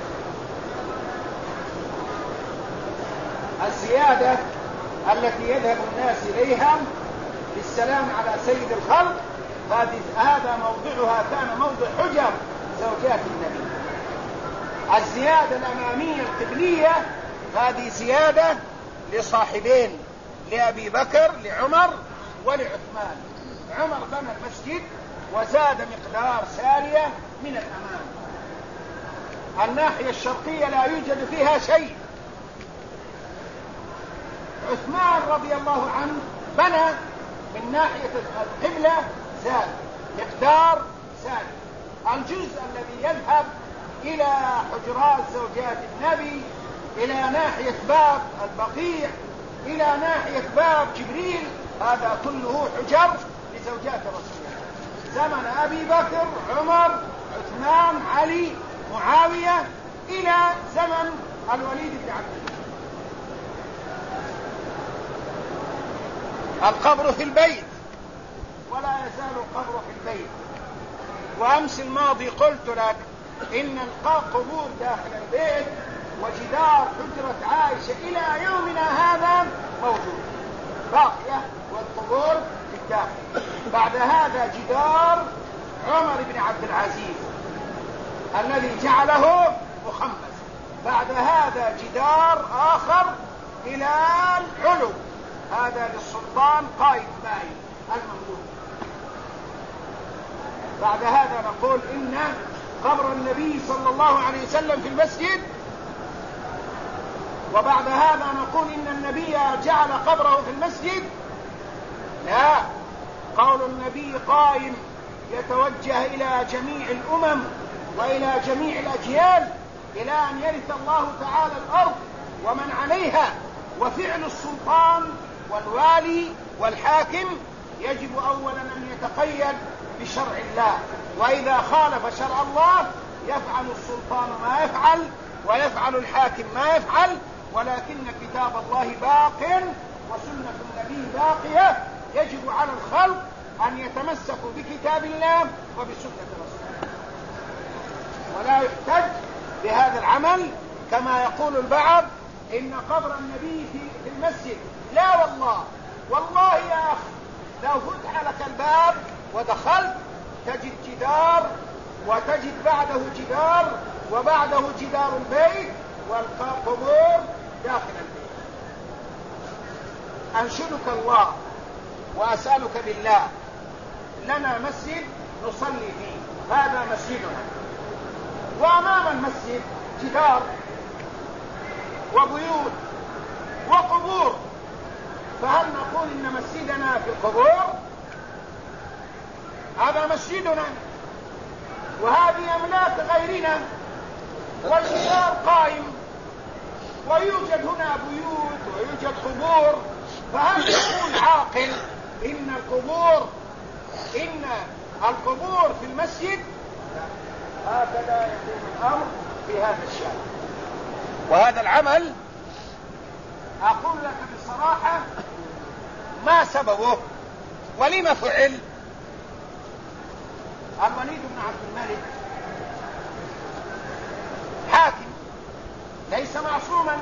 الزيادة التي يذهب الناس إليها للسلام على سيد الخلق، هذا موضعها كان موضع حجر زوجات النبي. الزيادة الأمامية القبلية هذه زيادة لصاحبين، لأبي بكر، لعمر ولعثمان. عمر بنى المسجد وزاد مقدار سارية من الأمام. الناحية الشرقية لا يوجد فيها شيء. عثمان رضي الله عنه بنى من ناحية القبلة، زاد مقدار ساري. الجزء الذي يذهب إلى حجرات زوجات النبي، إلى ناحية باب البقيع، إلى ناحية باب جبريل، هذا كله حجر لزوجات رسول الله. زمن أبي بكر، عمر، عثمان، علي، معاوية، إلى زمن الوليد بن عبد الملك. القبر في البيت، ولا يزال القبر في البيت. وأمس الماضي قلت لك إن القبور داخل البيت وجدار حجرة عائشة إلى يومنا هذا موجود باقية، والقبور في الداخل. بعد هذا جدار عمر بن عبد العزيز الذي جعله مخمس. بعد هذا جدار آخر إلى العلو، هذا للسلطان قائد ماي المملوك. بعد هذا نقول إن قبر النبي صلى الله عليه وسلم في المسجد، وبعد هذا نقول إن النبي جعل قبره في المسجد. لا، قول النبي قائم يتوجه إلى جميع الأمم وإلى جميع الأجيال إلى أن يرث الله تعالى الأرض ومن عليها. وفعل السلطان والوالي والحاكم يجب أولا أن يتقيد بشرع الله، وإذا خالف شرع الله يفعل السلطان ما يفعل ويفعل الحاكم ما يفعل، ولكن كتاب الله باق وسنة النبي باقية. يجب على الخلق أن يتمسكوا بكتاب الله وبسنة رسوله، ولا يحتج بهذا العمل كما يقول البعض إن قبر النبي في المسجد. لا والله، والله يا أخي لو فتح لك الباب ودخلت تجد جدار، وتجد بعده جدار، وبعده جدار البيت، والقبور داخل البيت. أنشدك الله وأسألك بالله لنا مسجد نصلي فيه، هذا مسجدنا، وأمام المسجد جدار وبيوت وقبور، فهل نقول إن مسجدنا في القبور؟ هذا مسجدنا وهذه أملاك غيرنا، والجدار قائم، ويوجد هنا بيوت ويوجد قبور، فهل يقول عاقل إن القبور في المسجد؟ هكذا يكون الأمر في هذا الشأن. وهذا العمل أقول لك بصراحة ما سببه ولما فعل. الوليد بن عبد الملك حاكم ليس معصوما.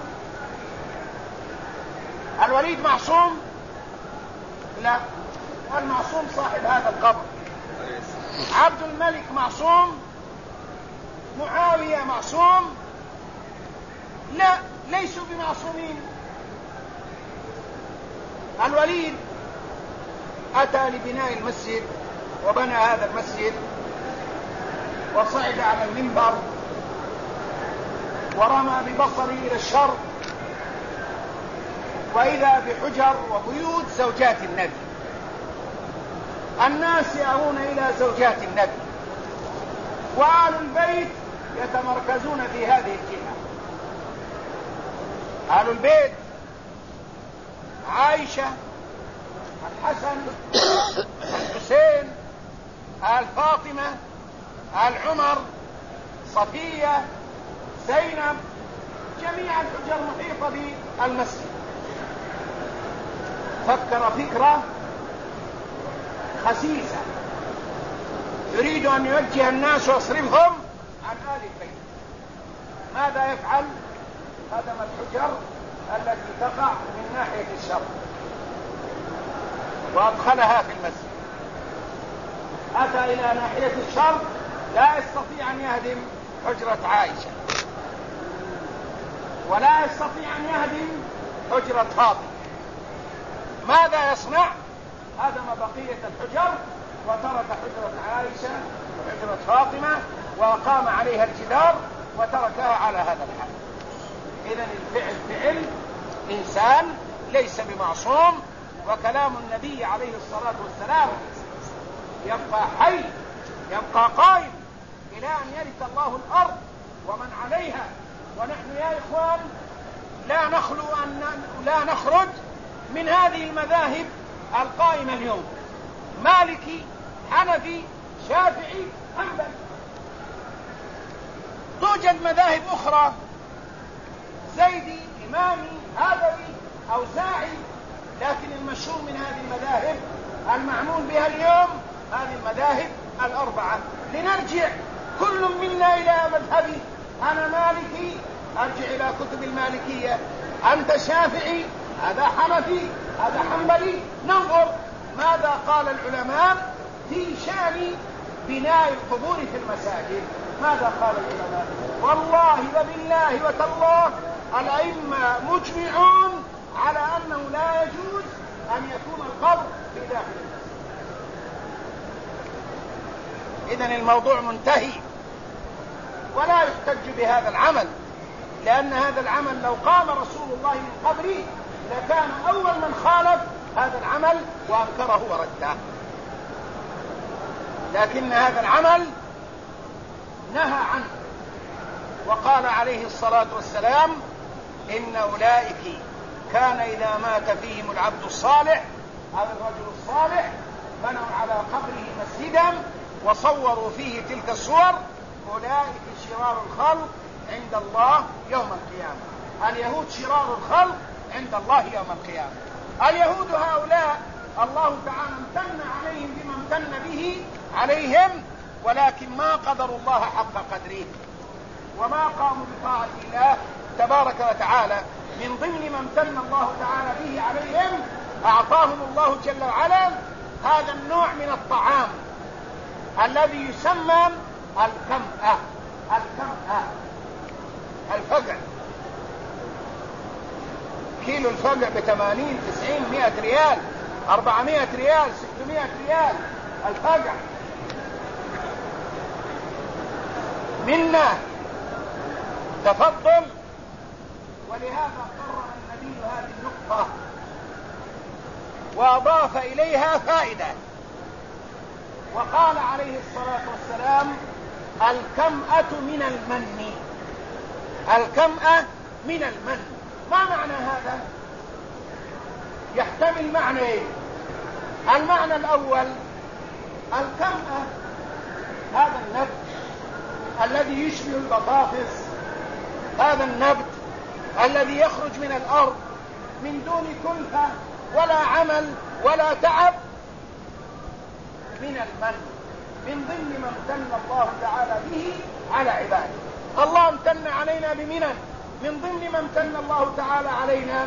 الوليد معصوم؟ لا، المعصوم صاحب هذا القبر. عبد الملك معصوم؟ معاوية معصوم؟ لا، ليسوا بمعصومين. الوليد أتى لبناء المسجد وبنى هذا المسجد، وصعد على المنبر ورمى ببصره إلى الشرق، وإذا بحجر وبيوت زوجات النبي. الناس يأوون إلى زوجات النبي، وآل البيت يتمركزون في هذه الجهة. آل البيت عائشة، الحسن، الحسين، آل فاطمة، آل عمر، صفية، زينب، جميع الحجر محيطة بالمسجد. فكر فكرة خسيسة يريد أن يوجه الناس ويصرفهم عن آل البيت. ماذا يفعل؟ هدم الحجر التي تقع من ناحية الشرق وأدخلها في المسجد. أتى إلى ناحية الشرق لا يستطيع أن يهدم حجرة عائشة، ولا يستطيع أن يهدم حجرة فاطمة. ماذا يصنع؟ هدم بقية الحجر وترك حجرة عائشة وحجرة فاطمة، وقام عليها الجدار وتركها على هذا الحال. إذن الفعل فعل إنسان ليس بمعصوم، وكلام النبي عليه الصلاة والسلام يبقى حي، يبقى قائم إلى أن يرث الله الأرض ومن عليها. ونحن يا إخوان لا نخرج من هذه المذاهب القائمة اليوم، مالكي، حنفي، شافعي، حنبلي. توجد مذاهب أخرى، زيدي، إمامي، هذوي، أوزاعي، لكن المشهور من هذه المذاهب المعمول بها اليوم هذه المذاهب الأربعة. لنرجع كل منا إلى مذهبي. أنا مالكي، أرجع إلى كتب المالكية. أنت شافعي، هذا حنفي، هذا حنبلي. ننظر ماذا قال العلماء في شأن بناء القبور في المساجد. ماذا قال العلماء؟ والله وبالله وتالله الأئمة مجمعون على أنه لا يجوز أن يكون القبر في داخل المسجد. إذن الموضوع منتهي، ولا يحتج بهذا العمل، لأن هذا العمل لو قام رسول الله من قبره لكان أول من خالف هذا العمل وأنكره ورده. لكن هذا العمل نهى عنه، وقال عليه الصلاة والسلام: إن أولئك كان إذا مات فيهم العبد الصالح أو الرجل الصالح بنوا على قبره مسجدا وصوروا فيه تلك الصور، أولئك شرار الخلق عند الله يوم القيامة. اليهود شرار الخلق عند الله يوم القيامة. اليهود هؤلاء الله تعالى امتن عليهم بما امتن به عليهم، ولكن ما قدروا الله حق قدره، وما قاموا بطاعة الله تبارك وتعالى. من ضمن ما امتن الله تعالى به عليهم أعطاهم الله جل وعلا هذا النوع من الطعام الذي يسمى الكمأة. الفقع، كيلو الفقع ب80 90 100 ريال 400 ريال 600 ريال. الفقع منا تفضل. ولهذا قرر النبي هذه النقطة وأضاف إليها فائدة، وقال عليه الصلاة والسلام الكمأة من المن. الكمأة من المن. ما معنى هذا؟ يحتمل معنيين. المعنى الأول الكمأة هذا النبت الذي يشبه البطاطس، هذا النبت الذي يخرج من الأرض من دون كلفة ولا عمل ولا تعب، من المن، من ضمن ما امتن الله تعالى به على عباده. الله امتن علينا بمنن. من ضمن ما امتن الله تعالى علينا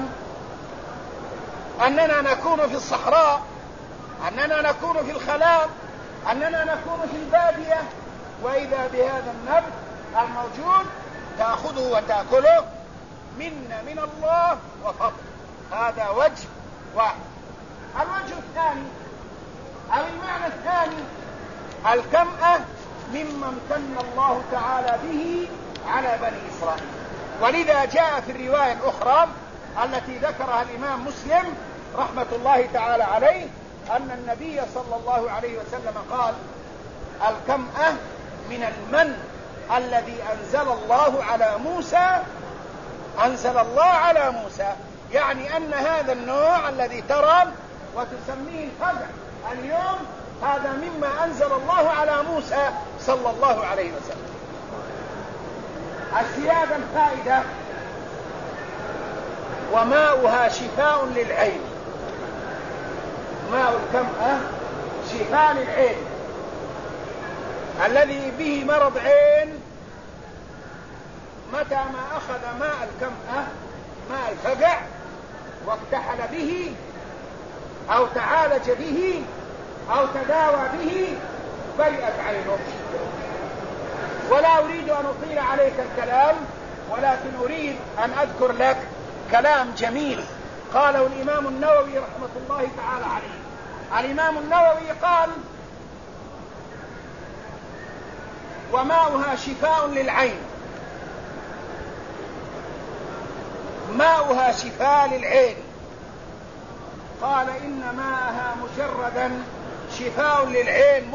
أننا نكون في الصحراء، أننا نكون في الخلاء، أننا نكون في البادية، وإذا بهذا النبت الموجود تأخذه وتأكله منا من الله وفضل. هذا وجه واحد. الوجه الثاني أو المعنى الثاني الكمأة مما امتن الله تعالى به على بني إسرائيل. ولذا جاء في الرواية الأخرى التي ذكرها الإمام مسلم رحمة الله تعالى عليه أن النبي صلى الله عليه وسلم قال الكمأة من المن الذي أنزل الله على موسى. يعني أن هذا النوع الذي ترى وتسميه الفقع اليوم هذا مما أنزل الله على موسى صلى الله عليه وسلم. الزيادة الفائدة وماؤها شفاء للعين. ماء الكمأة شفاء للعين. الذي به مرض عين متى ما أخذ ماء الكمأة ماء الفقع واكتحل به أو تعالج به أو تداوى به برئت عينه. ولا أريد أن أطيل عليك الكلام، ولكن أريد أن أذكر لك كلام جميل قاله الإمام النووي رحمة الله تعالى عليه. الإمام النووي قال وماؤها شفاء للعين. ماؤها شفاء للعين. قال إن ماءها مجردا شفاء للعين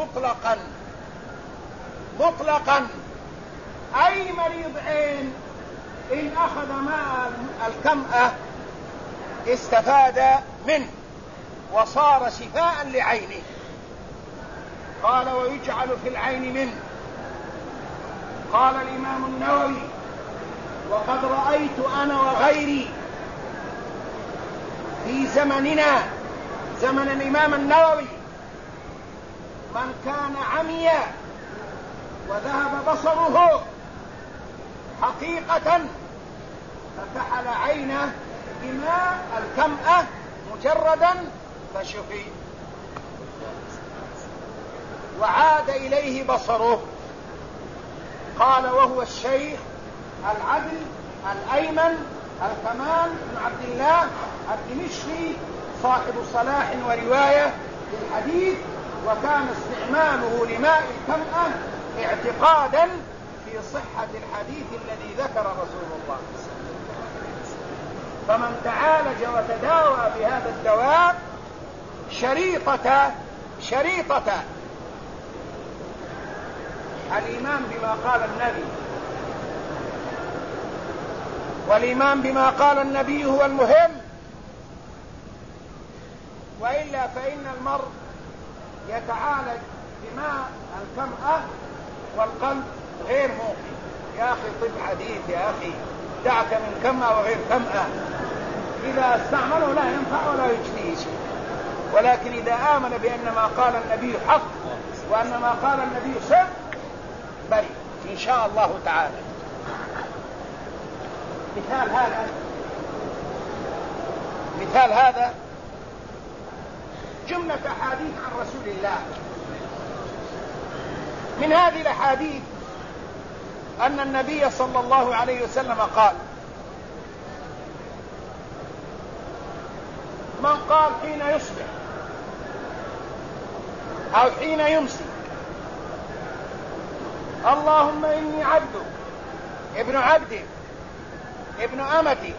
مطلقا. أي مريض عين إن أخذ ماء الكمأة استفاد منه وصار شفاء لعينه. قال ويجعل في العين منه. قال الإمام النووي وقد رأيت أنا وغيري في زمننا زمن الإمام النووي من كان عميا وذهب بصره حقيقة فكحل عينه بماء الكمأة مجردا فشفي وعاد إليه بصره. قال وهو الشيخ العدل الأيمن الكمال بن عبد الله الدمشقي صاحب صلاح ورواية للحديث. وكان استعماله لماء الكمأة اعتقادا في صحة الحديث الذي ذكر رسول الله. فمن تعالج وتداوى بهذا الدواء شريطة الإيمان بما قال النبي. والإيمان بما قال النبي هو المهم، وإلا فإن المرء يتعالج بماء الكمأة والقلب غير موقن. يا أخي طب حديث يا أخي، دعك من كمأة وغير كمأة. إذا استعمله لا ينفع ولا يجديه شيء. ولكن إذا آمن بأن ما قال النبي حق وأن ما قال النبي صدق بريء إن شاء الله تعالى. مثال هذا أمثال هذا جملة أحاديث عن رسول الله. من هذه الأحاديث أن النبي صلى الله عليه وسلم قال: من قال حين يصبح أو حين يمسي: اللهم إني عبدك ابن عبدك ابن أمتك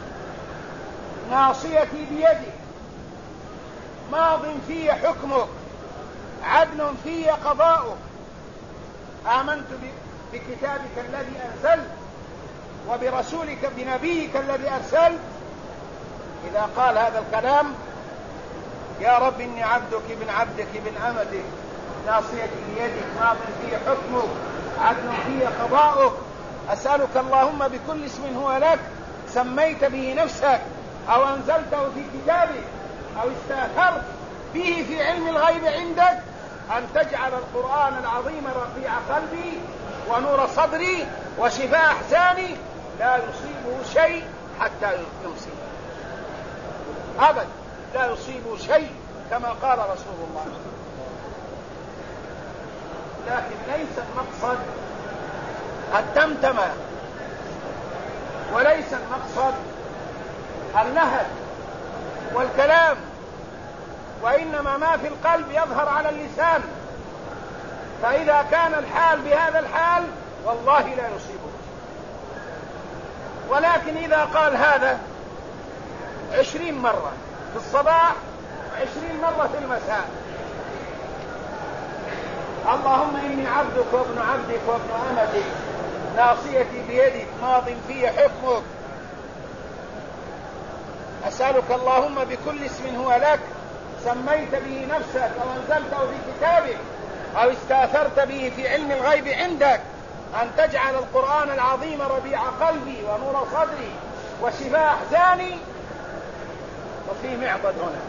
ناصيتي بيدك ماض في حكمك عدل في قضاؤك آمنت بكتابك الذي أنزلت وبرسولك بنبيك الذي أرسلت. إذا قال هذا الكلام: يا رب إني عبدك ابن عبدك ابن أمتك ناصيتي بيدك ماض في حكمك عدل في قضاؤك أسألك اللهم بكل اسم هو لك سميت به نفسك أو أنزلته في كتابك أو استأثرت به في علم الغيب عندك أن تجعل القرآن العظيم ربيع قلبي ونور صدري وشفاء أحزاني لا يصيبه شيء حتى يمسي. أبدا لا يصيبه شيء كما قال رسول الله. لكن ليس المقصد التمتمة وليس المقصد النهج والكلام، وإنما ما في القلب يظهر على اللسان. فإذا كان الحال بهذا الحال والله لا يصيبه. ولكن إذا قال هذا 20 مرة في الصباح و20 مرة في المساء: اللهم إني عبدك وابن عبدك وابن أمتك ناصيتي بيدك ماض في حكمك أسألك اللهم بكل اسم هو لك سميت به نفسك أو أنزلته في كتابك أو استأثرت به في علم الغيب عندك أن تجعل القرآن العظيم ربيع قلبي ونور صدري وشفاء أحزاني. وفي معبد هنا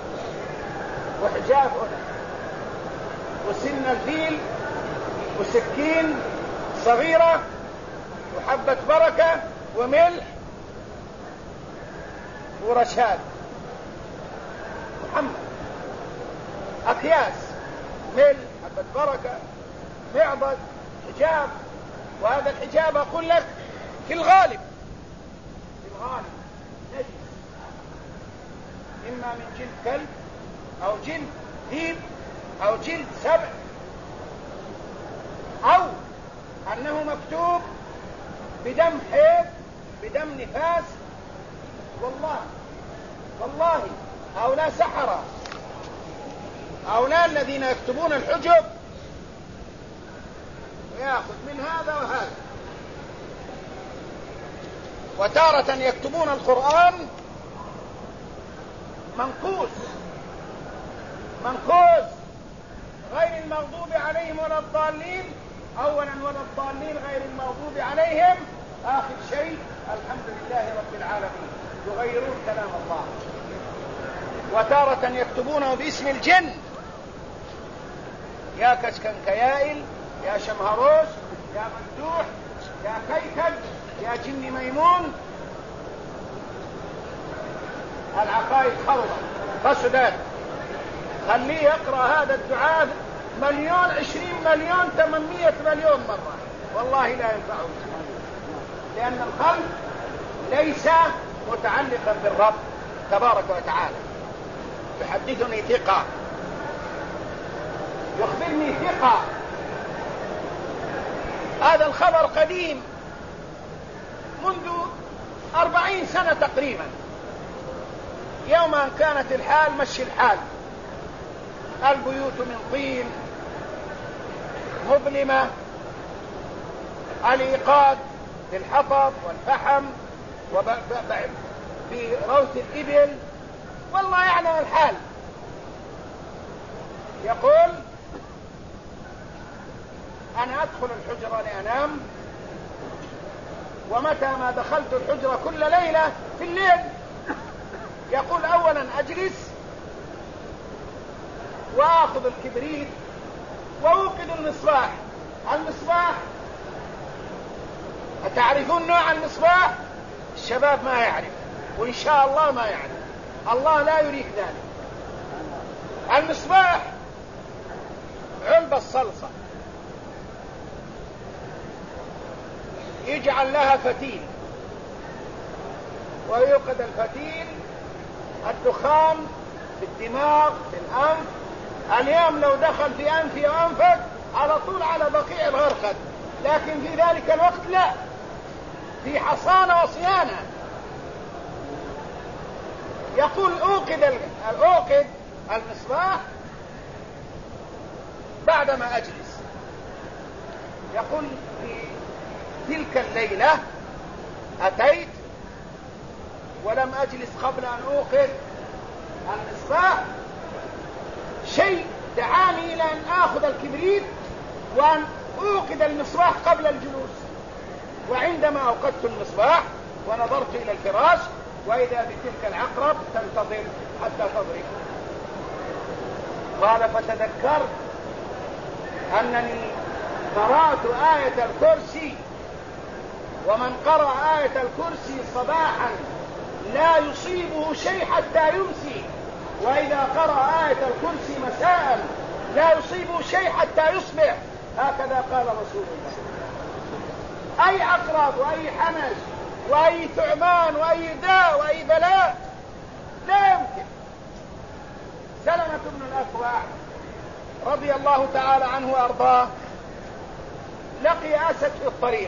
وحجاب هنا وسن الفيل وسكين صغيرة وحبة بركة وملح ورشاد محمد، أكياس ملح حبة بركة معبد حجاب. وهذا الحجاب أقول لك في الغالب نجس، إما من جلد كلب أو جلد ذيب أو جلد سبع، أو أنه مكتوب بدم حيض بدم نفاس. والله هؤلاء سحرة، هؤلاء الذين يكتبون الحجب ويأخذ من هذا وهذا. وتارة يكتبون القرآن منقوص غير المغضوب عليهم ولا الضالين أولا ولا الضالين غير المغضوب عليهم آخر شيء الحمد لله رب العالمين. يغيرون كلام الله. وتارة يكتبونه باسم الجن: يا كشكنكيائل يا شمهروس يا مفتوح يا كيكل يا جن ميمون. العقائد خربة فسدات. خليه يقرأ هذا الدعاء 1,020,000,800,000,000 مرة والله لا ينفعه، لأن القلب ليس متعلقا بالرب تبارك وتعالى. يحدثني ثقة يخبرني ثقة، هذا الخبر قديم منذ 40 سنة تقريبا. يوم أن كانت الحال مشي الحال، البيوت من طين مظلمة، الإيقاد بالحطب والفحم بروث الإبل، والله يعلم الحال. يقول: أنا أدخل الحجرة لأنام، ومتى ما دخلت الحجرة كل ليلة في الليل يقول أولا أجلس وأخذ الكبريت وأوقد المصباح. أتعرفون نوع المصباح؟ الشباب ما يعرف، وإن شاء الله ما يعرف. الله لا يريد ذلك. المصباح علبة الصلصة يجعل لها فتيل ويوقد الفتيل، الدخان في الدماغ في الأنف، اليوم لو دخل في أنفي وأنفك على طول على بقيع الغرقد، لكن في ذلك الوقت لا، في حصانة وصيانة. يقول أوقد المصباح بعدما أجلس. يقول في تلك الليلة أتيت ولم أجلس قبل أن أوقد المصباح، شيء دعاني إلى أن آخذ الكبريت وأن أوقد المصباح قبل الجلوس. وعندما أوقدت المصباح ونظرت إلى الفراش وإذا بتلك العقرب تنتظر حتى تضرب. قال فتذكرت أنني قرأت آية الكرسي، ومن قرأ آية الكرسي صباحا لا يصيبه شيء حتى يمسي، وإذا قرأ آية الكرسي مساء لا يصيبه شيء حتى يصبح. هكذا قال رسول الله. أي عقرب وأي حنش وأي ثعبان وأي داء وأي بلاء لا يمكن. سلمة بن الأكوع رضي الله تعالى عنه وأرضاه لقي أسد في الطريق،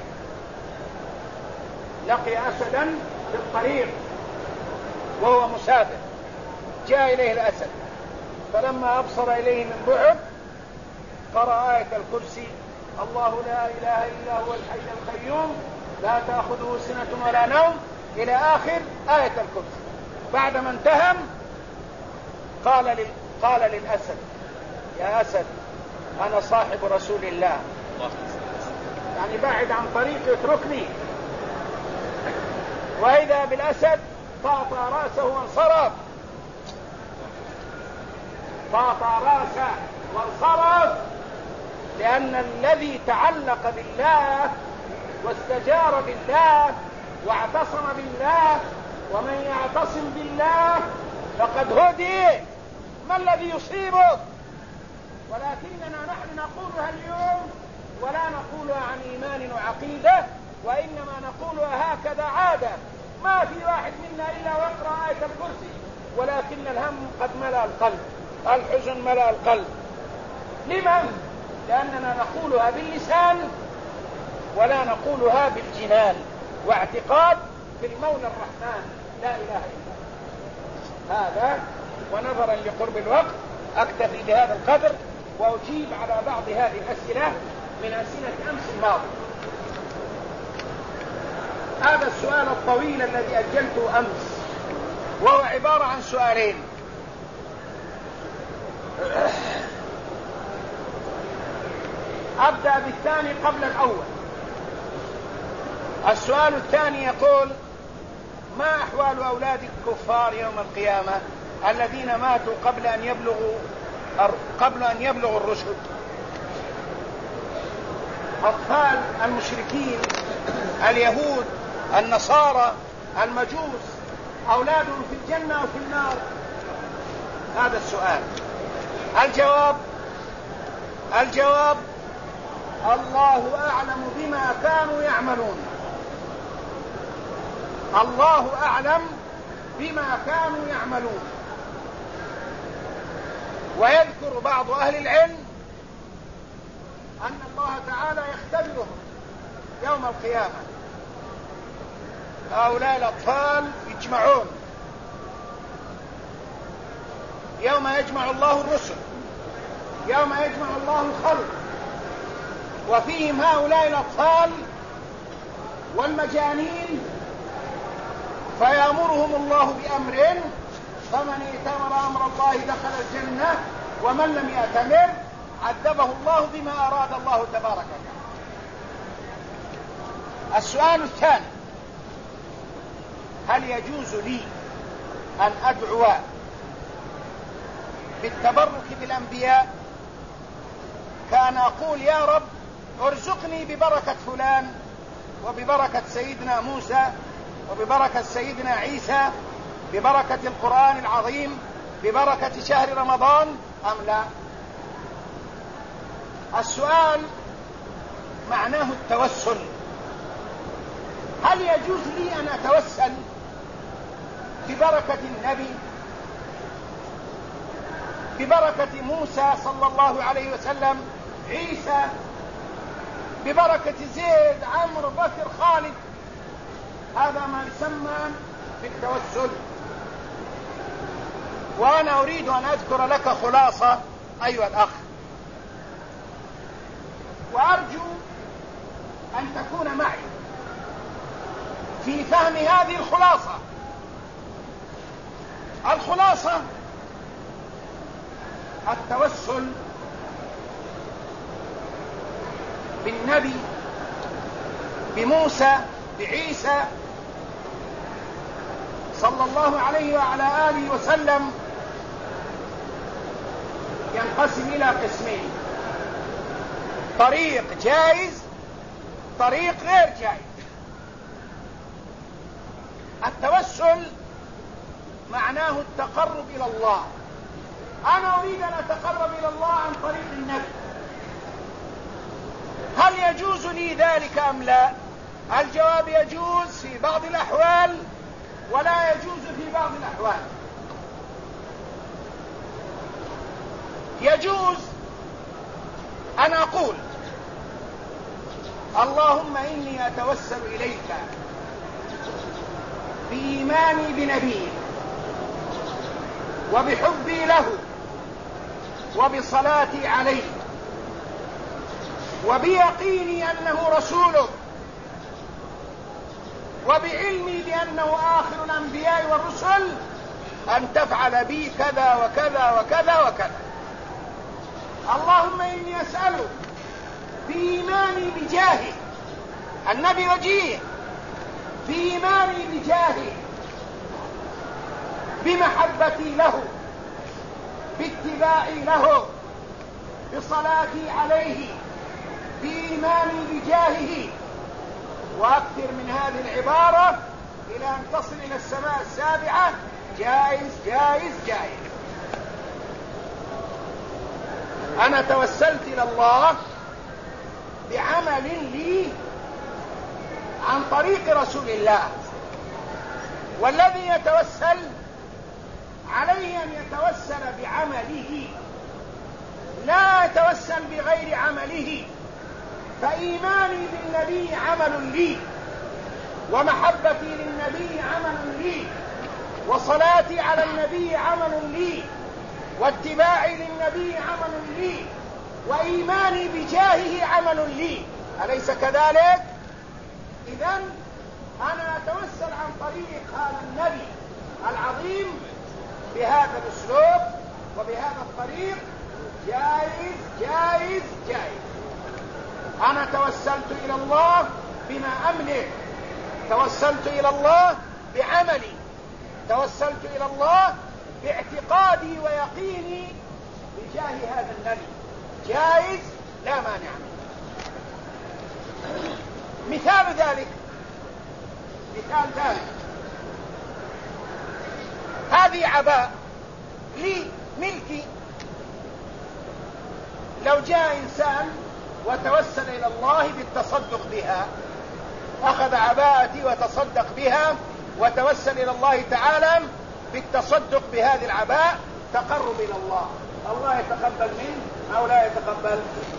لقي أسدا في الطريق وهو مسافر، جاء إليه الأسد، فلما أبصر إليه من بعد قرأ آية الكرسي: الله لا إله إلا هو الحي القيوم لا تأخذه سنة ولا نوم، إلى آخر آية الكرسي. بعدما انتهم قال للأسد: يا أسد أنا صاحب رسول الله، يعني بعد عن طريقي اتركني. وإذا بالأسد طاطا رأسه وانصرف، طاطا رأسه وانصرف، لأن الذي تعلق بالله واستجار بالله واعتصم بالله، ومن يعتصم بالله فقد هدي. ما الذي يصيبه؟ ولكننا نحن نقولها اليوم ولا نقولها عن إيمان وعقيدة، وإنما نقولها هكذا عادة. ما في واحد منا إلا وقرأ آية الكرسي، ولكن الهم قد ملأ القلب، الحزن ملأ القلب. لمن؟ لأننا نقولها باللسان ولا نقولها بالجنان، واعتقاد في المولى الرحمن لا إله إلا الله. هذا ونظرا لقرب الوقت أكتفي بهذا القدر وأجيب على بعض هذه الأسئلة من أسئلة أمس الماضي. هذا السؤال الطويل الذي أجلته أمس وهو عبارة عن سؤالين. أبدأ بالثاني قبل الأول. السؤال الثاني يقول: ما أحوال أولاد الكفار يوم القيامة الذين ماتوا قبل أن يبلغوا الرشد؟ أطفال المشركين، اليهود، النصارى، المجوس، أولادهم في الجنة وفي النار. هذا السؤال. الجواب الله أعلم بما كانوا يعملون. الله أعلم بما كانوا يعملون. ويذكر بعض أهل العلم أن الله تعالى يختبرهم يوم القيامة. هؤلاء الأطفال يجمعون يوم يجمع الله الرسل، يوم يجمع الله الخلق، وفيهم هؤلاء الأطفال والمجانين، فيأمرهم الله بأمر، فمن ائتمر أمر الله دخل الجنة، ومن لم يأتمر عذبه الله بما أراد الله تبارك وتعالى. السؤال الثاني: هل يجوز لي أن أدعو بالتبرك بالأنبياء، كان أقول: يا رب ارزقني ببركة فلان وببركة سيدنا موسى وببركة سيدنا عيسى ببركة القرآن العظيم، ببركة شهر رمضان أم لا؟ السؤال معناه التوسل. هل يجوز لي أن أتوسل ببركة النبي، ببركة موسى صلى الله عليه وسلم، عيسى، ببركة زيد، عمرو، بكر، خالد؟ هذا ما يسمى بالتوسل. وأنا أريد أن أذكر لك خلاصة أيها الأخ، وأرجو أن تكون معي في فهم هذه الخلاصة. الخلاصة: التوسل بالنبي، بموسى، بعيسى صلى الله عليه وعلى آله وسلم ينقسم إلى قسمين: طريق جائز، طريق غير جائز. التوسل معناه التقرب إلى الله. أنا أريد أن أتقرب إلى الله عن طريق النبي، هل يجوز لي ذلك أم لا؟ الجواب: يجوز في بعض الأحوال ولا يجوز في بعض الأحوال. يجوز أن أقول: اللهم إني أتوسل إليك بإيماني بنبيك وبحبي له وبصلاتي عليه وبيقيني أنه رسوله وبعلمي بأنه آخر الأنبياء والرسل، أن تفعل بي كذا وكذا وكذا وكذا. اللهم إني أسألك بإيماني بجاهه، النبي وجيه، بإيماني بجاهه، بمحبتي له، باتباعي له، بصلاتي عليه، بإيماني بجاهه. وأكثر من هذه العبارة إلى أن تصل إلى السماء السابعة: جائز جائز جائز. أنا توسلت إلى الله بعمل لي عن طريق رسول الله، والذي يتوسل عليه أن يتوسل بعمله، لا يتوسل بغير عمله. فإيماني بالنبي عمل لي، ومحبتي للنبي عمل لي، وصلاتي على النبي عمل لي، واتباعي للنبي عمل لي، وإيماني بجاهه عمل لي. أليس كذلك؟ إذن أنا أتوسل عن طريق هذا النبي العظيم بهذا الأسلوب وبهذا الطريق، جائز جائز جائز. أنا توسلت إلى الله بما أملك، توسلت إلى الله بعملي، توسلت إلى الله باعتقادي ويقيني بجاه هذا النبي، جائز لا مانع. مثال ذلك هذه عباء لي ملكي، لو جاء إنسان وتوسل إلى الله بالتصدق بها، أخذ عباءتي وتصدق بها وتوسل إلى الله تعالى بالتصدق بهذه العباء، تقرب إلى الله، الله يتقبل منه أو لا يتقبل؟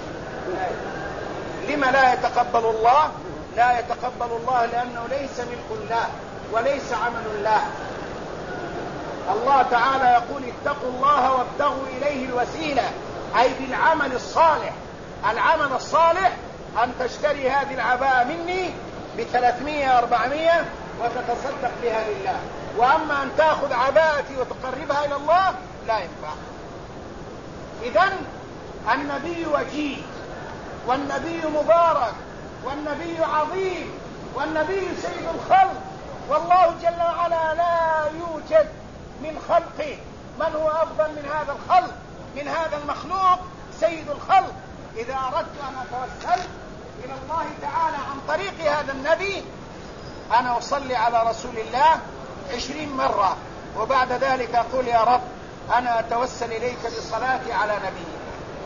لما لا يتقبل الله؟ لا يتقبل الله لأنه ليس ملك الله وليس عمل الله. الله تعالى يقول: اتقوا الله وابتغوا إليه الوسيلة، أي بالعمل الصالح. العمل الصالح أن تشتري هذه العباءة مني ب300 400 وتتصدق بها لله. وأما أن تأخذ عباءتي وتقربها إلى الله لا ينفع. إذن النبي وجيه، والنبي مبارك، والنبي عظيم، والنبي سيد الخلق، والله جل وعلا لا يوجد من خلقه من هو أفضل من هذا الخلق، من هذا المخلوق سيد الخلق. إذا أردت أن أتوسل إلى الله تعالى عن طريق هذا النبي، أنا أصلي على رسول الله 20 مرة وبعد ذلك أقول يا رب أنا أتوسل إليك بالصلاة على نبيك.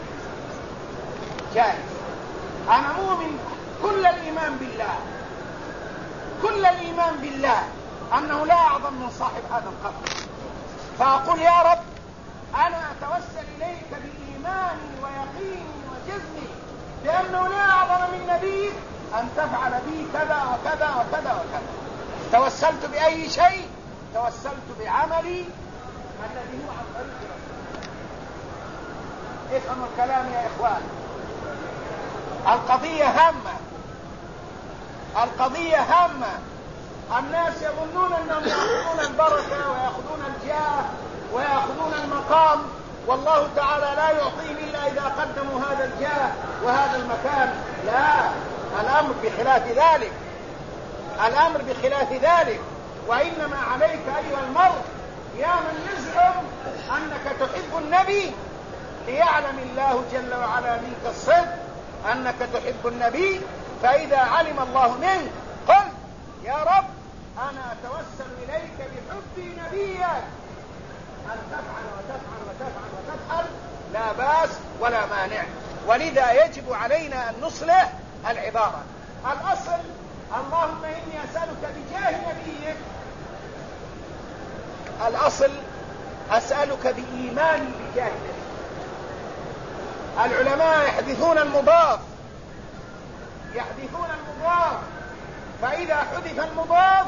جائز. أنا مؤمن كل الإيمان بالله، كل الإيمان بالله أنه لا أعظم من صاحب هذا القبر، فأقول يا رب أنا أتوسل إليك بإيماني ويقيني وجزمي بأنه لا أعظم من نبيك أن تفعل بي كذا وكذا وكذا وكذا. توسلت بأي شيء؟ توسلت بعملي الذي هو عن طريق رسول. افهموا الكلام يا إخوان. القضية هامة، القضية هامة. الناس يظنون أنهم يأخذون البركة ويأخذون الجاه ويأخذون المقام، والله تعالى لا يعطيهم إلا إذا قدموا هذا الجاه وهذا المكان. لا، الأمر بخلاف ذلك، الأمر بخلاف ذلك. وإنما عليك أيها المرء يا من يزعم أنك تحب النبي ليعلم الله جل وعلا منك الصدق أنك تحب النبي، فإذا علم الله منك قل يا رب أنا أتوسل إليك بحب نبيك أن تفعل وتفعل وتفعل وتفعل، لا بأس ولا مانع. ولذا يجب علينا أن نصلح العبارة. الأصل اللهم إني أسألك بجاه نبيك، الأصل أسألك بإيماني بجاه نبيك. العلماء يحذفون المضاف، يحذفون المضاف، فإذا حذف المضاف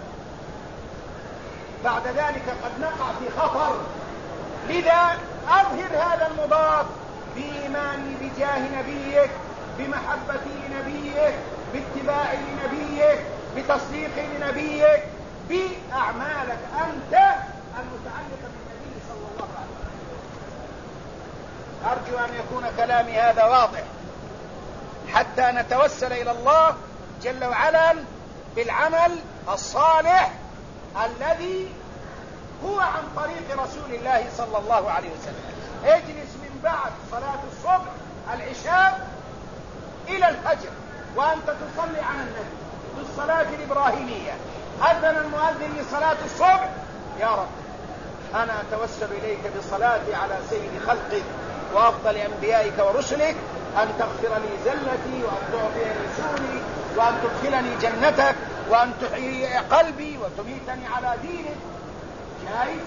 بعد ذلك قد نقع في خطر. لذا أظهر هذا المضاف بإيماني بجاه نبيك، بمحبتي لنبيك، باتباعي لنبيك، بتصديقي لنبيك، بأعمالك أنت المتعلقة بالنبي صلى الله عليه وسلم. أرجو أن يكون كلامي هذا واضح حتى نتوسل إلى الله جل وعلا بالعمل الصالح الذي هو عن طريق رسول الله صلى الله عليه وسلم. اجلس من بعد صلاة الصبح العشاء إلى الفجر وأنت تصلي على النبي بالصلاة الإبراهيمية. أذن المؤذن لصلاة الصبح يا رب أنا أتوسل إليك بالصلاة على سيد خلقك وأفضل أنبيائك ورسلك أن تغفر لي زلتي وأن تعطيني سوري وأن تدخلني جنتك وأن تحيي قلبي وتميتني على دينك. جائز،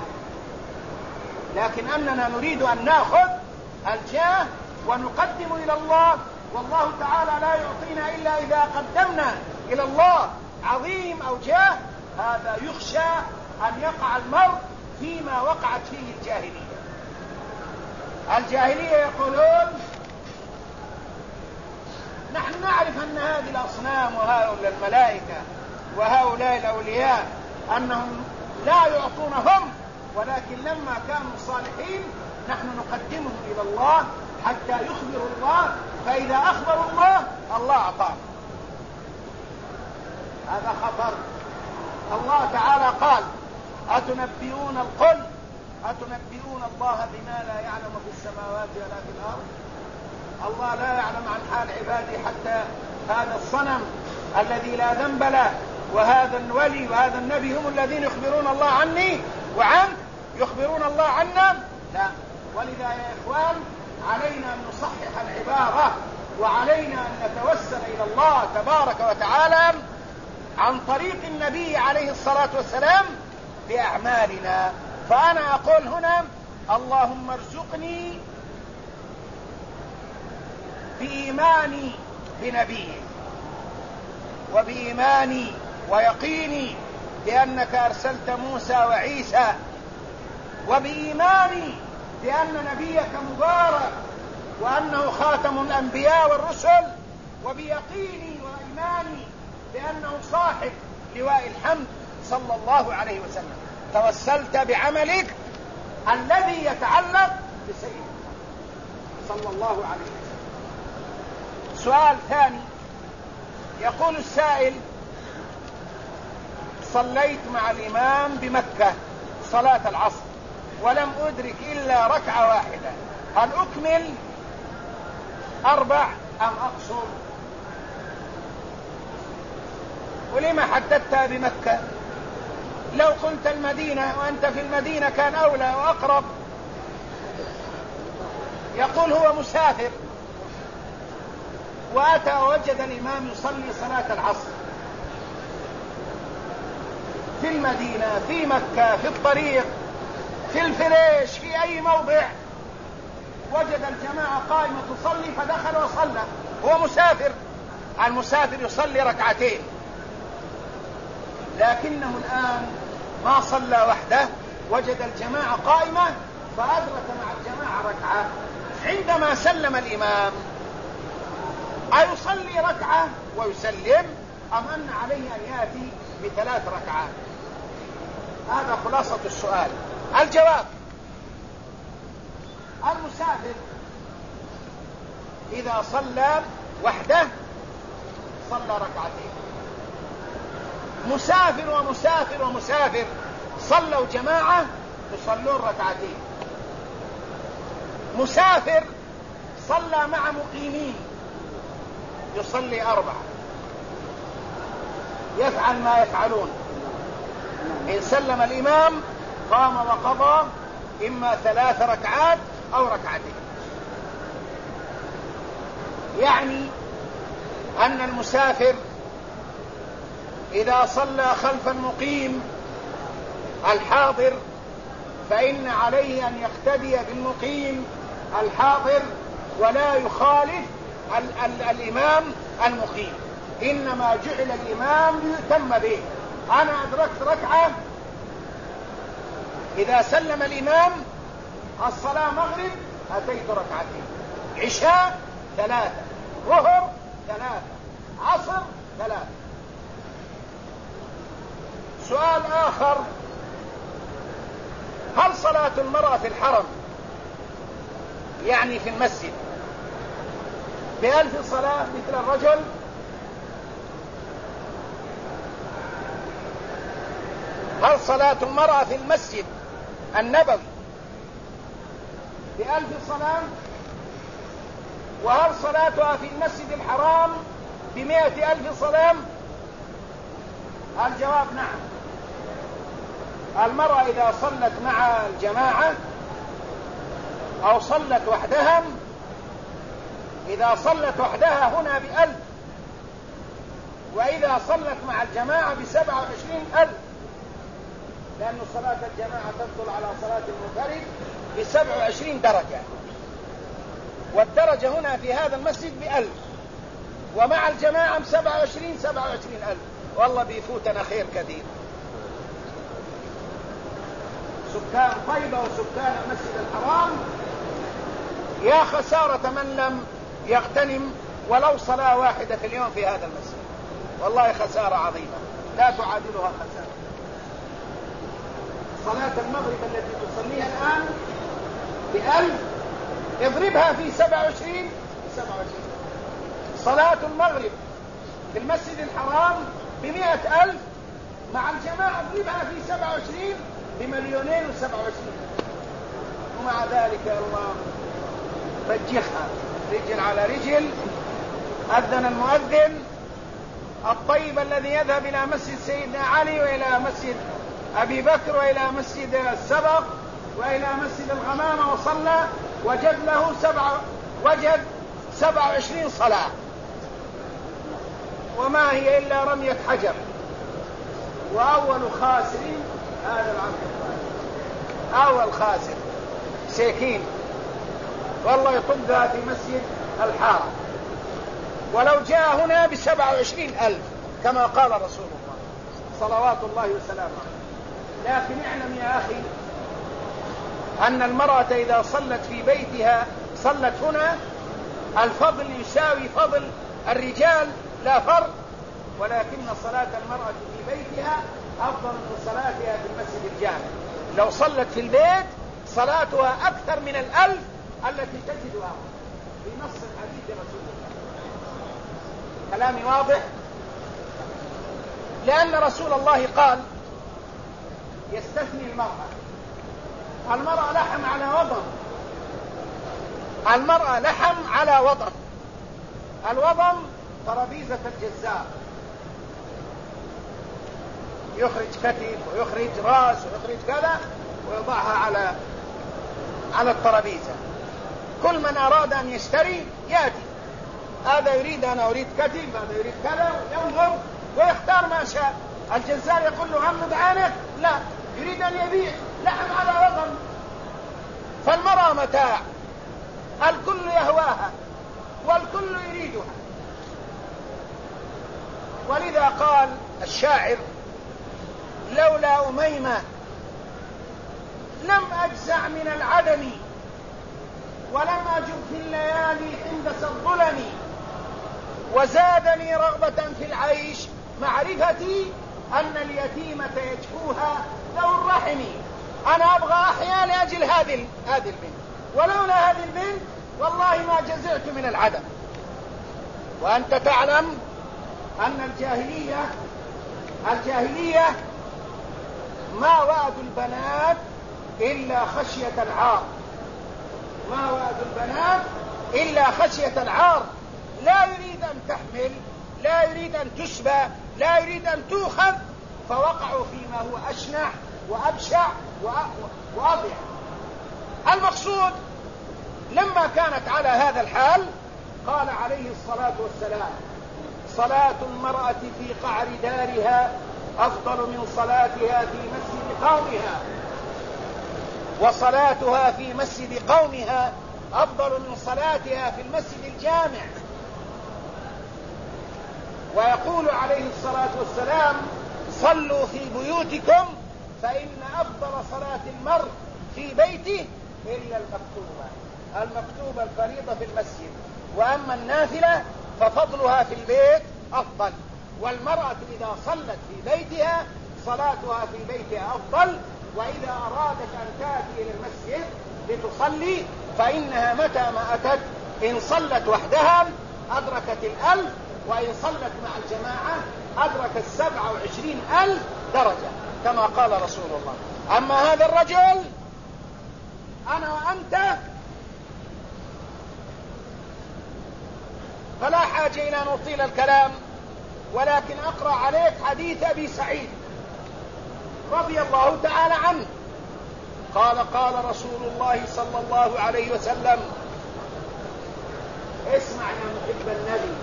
لكن أننا نريد أن نأخذ الجاه ونقدم إلى الله، والله تعالى لا يعطينا إلا إذا قدمنا إلى الله عظيم أو جاه. هذا يخشى أن يقع المرء فيما وقعت فيه الجاهلية. الجاهلية يقولون نحن نعرف أن هذه الأصنام وهؤلاء الملائكة وهؤلاء الأولياء أنهم لا يعطونهم، ولكن لما كانوا صالحين نحن نقدمهم إلى الله حتى يخبروا الله، فإذا أخبروا الله الله أعطاهم. هذا خطر. الله تعالى قال أتنبئون الله بما لا يعلم في السماوات ولا في الأرض. الله لا يعلم عن حال عباده حتى هذا الصنم الذي لا ذنب له وهذا الولي وهذا النبي هم الذين يخبرون الله عني وعنك، يخبرون الله عنا؟ لا. ولذا يا إخوان علينا أن نصحح العبارة، وعلينا أن نتوسل إلى الله تبارك وتعالى عن طريق النبي عليه الصلاة والسلام بأعمالنا. فأنا أقول هنا اللهم ارزقني بإيماني بنبيك وبإيماني ويقيني بأنك أرسلت موسى وعيسى، وبإيماني بأن نبيك مبارك وأنه خاتم الأنبياء والرسل، وبيقيني وإيماني بأنه صاحب لواء الحمد صلى الله عليه وسلم. توسلت بعملك الذي يتعلق بسيدنا صلى الله عليه وسلم. سؤال ثاني، يقول السائل صليت مع الإمام بمكة صلاة العصر ولم أدرك إلا ركعة واحدة، هل أكمل 4 أم أقصر؟ ولما حددتها بمكة؟ لو قلت المدينة وأنت في المدينة كان أولى وأقرب. يقول هو مسافر وأتى ووجد الإمام يصلي صلاة العصر في المدينة، في مكة، في الطريق، في الفريش، في أي موضع، وجد الجماعة قائمة تصلي فدخل وصلى. هو مسافر، المسافر يصلي ركعتين، لكنه الآن ما صلى وحده، وجد الجماعة قائمة فأدرك مع الجماعة ركعة. عندما سلم الإمام أيصلي ركعة ويسلم أم أن عليه أن يأتي بثلاث ركعات؟ هذا خلاصة السؤال. الجواب: المسافر إذا صلى وحده صلى ركعتين. مسافر ومسافر ومسافر صلوا جماعة يصلون ركعتين. مسافر صلى مع مقيمين يصلي أربعة. يفعل ما يفعلون. إن سلم الإمام قام وقضى إما ثلاث ركعات أو ركعتين. يعني أن المسافر إذا صلى خلف المقيم الحاضر فإن عليه أن يقتدي بالمقيم الحاضر ولا يخالف الإمام المقيم. إنما جعل الإمام ليتم به. أنا أدركت ركعة، إذا سلم الإمام الصلاة مغرب أتيت ركعتين، عشاء ثلاثة، ظهر ثلاثة، عصر ثلاثة. سؤال آخر: هل صلاة المرأة في الحرم يعني في المسجد ب1000 صلاة مثل الرجل؟ هل صلاة المرأة في المسجد النبوي ب1000 صلاة؟ وهل صلاتها في المسجد الحرام ب100,000 صلاة؟ الجواب نعم. المرأة إذا صلت مع الجماعة أو صلت وحدها، إذا صلت وحدها هنا ب1000، وإذا صلت مع الجماعة ب27,000، لأن صلاة الجماعة تدخل على صلاة المنفرد ب27 درجة، والدرجة هنا في هذا المسجد ب1000، ومع الجماعة ب27,000. والله بيفوتنا خير كثير. سكان طيبة وسكان المسجد الحرام يا خسارة من لم يغتنم ولو صلاة واحدة في اليوم في هذا المسجد. والله خسارة عظيمة لا تعادلها خسارة. صلاة المغرب التي تصليها الآن ب1000 اضربها في 27. صلاة المغرب في المسجد الحرام ب100,000 مع الجماعة اضربها في 27 ب2,027. ومع ذلك يا الله رجخها رجل على رجل. أذن المؤذن الطيب الذي يذهب إلى مسجد سيدنا علي وإلى مسجد أبي بكر وإلى مسجد السبق وإلى مسجد الغمامة وصلى، وجد له 27 صلاة، وما هي إلا رمية حجر. وأول خاسر هذا العبد، أول خاسر سكين والله يطبها في مسجد الحارة، ولو جاء هنا ب27,000 كما قال رسول الله صلوات الله وسلامه عليه. لكن اعلم يا أخي أن المرأة إذا صلت في بيتها صلت هنا الفضل يساوي فضل الرجال لا فرق، ولكن صلاة المرأة في بيتها أفضل من صلاتها في المسجد الجامع. لو صلت في البيت صلاتها أكثر من 1000 التي تجدها في نص الحديث رسول الله. كلامي واضح؟ لأن رسول الله قال يستثني المرأة لحم على وضم. المرأة لحم على وضم. الوضم ترابيزة الجزار يخرج كتف ويخرج راس ويخرج كذا ويضعها على الترابيزة. كل من أراد أن يشتري يأتي، هذا يريد أنا أريد كتف، هذا يريد كذا، ينظر ويختار ما شاء. الجزار يقول له غمض عينك، لا، يريد أن يبيع لحم على رقم. فالمرأة متاع، الكل يهواها والكل يريدها. ولذا قال الشاعر: لولا أميمة لم أجزع من العدم، ولم أجب في الليالي حندس الظلم، وزادني رغبة في العيش معرفتي أن اليتيمة يجفوها ذو الرحم. أنا أبغى أحيا لأجل هذه البنت، ولولا هذه البنت والله ما جزعت من العدم. وأنت تعلم أن الجاهلية ما وعدوا البنات إلا خشية العار، ما وعدوا البنات إلا خشية العار. لا يريد أن تحمل، لا يريد أن تشبى، لا يريد أن تؤخذ، فوقعوا فيما هو أشنع وأبشع وأضيع. المقصود لما كانت على هذا الحال قال عليه الصلاة والسلام: صلاة المرأة في قعر دارها أفضل من صلاتها في مسجد قومها، وصلاتها في مسجد قومها أفضل من صلاتها في المسجد الجامع. ويقول عليه الصلاة والسلام: صلوا في بيوتكم فإن أفضل صلاة المرء في بيته إلا المكتوبة الفريضة في المسجد، وأما النافلة ففضلها في البيت أفضل. والمرأة إذا صلت في بيتها صلاتها في بيتها أفضل، وإذا أرادت أن تأتي إلى المسجد لتصلي فإنها متى ما أتت إن صلت وحدها أدركت 1000، وإن صلت مع الجماعة أدركت 27,000 درجة كما قال رسول الله. أما هذا الرجل أنا وأنت فلا حاجة إلى أن نطيل الكلام، ولكن أقرأ عليك حديث أبي سعيد رضي الله تعالى عنه. قال رسول الله صلى الله عليه وسلم: اسمع يا محب النبي،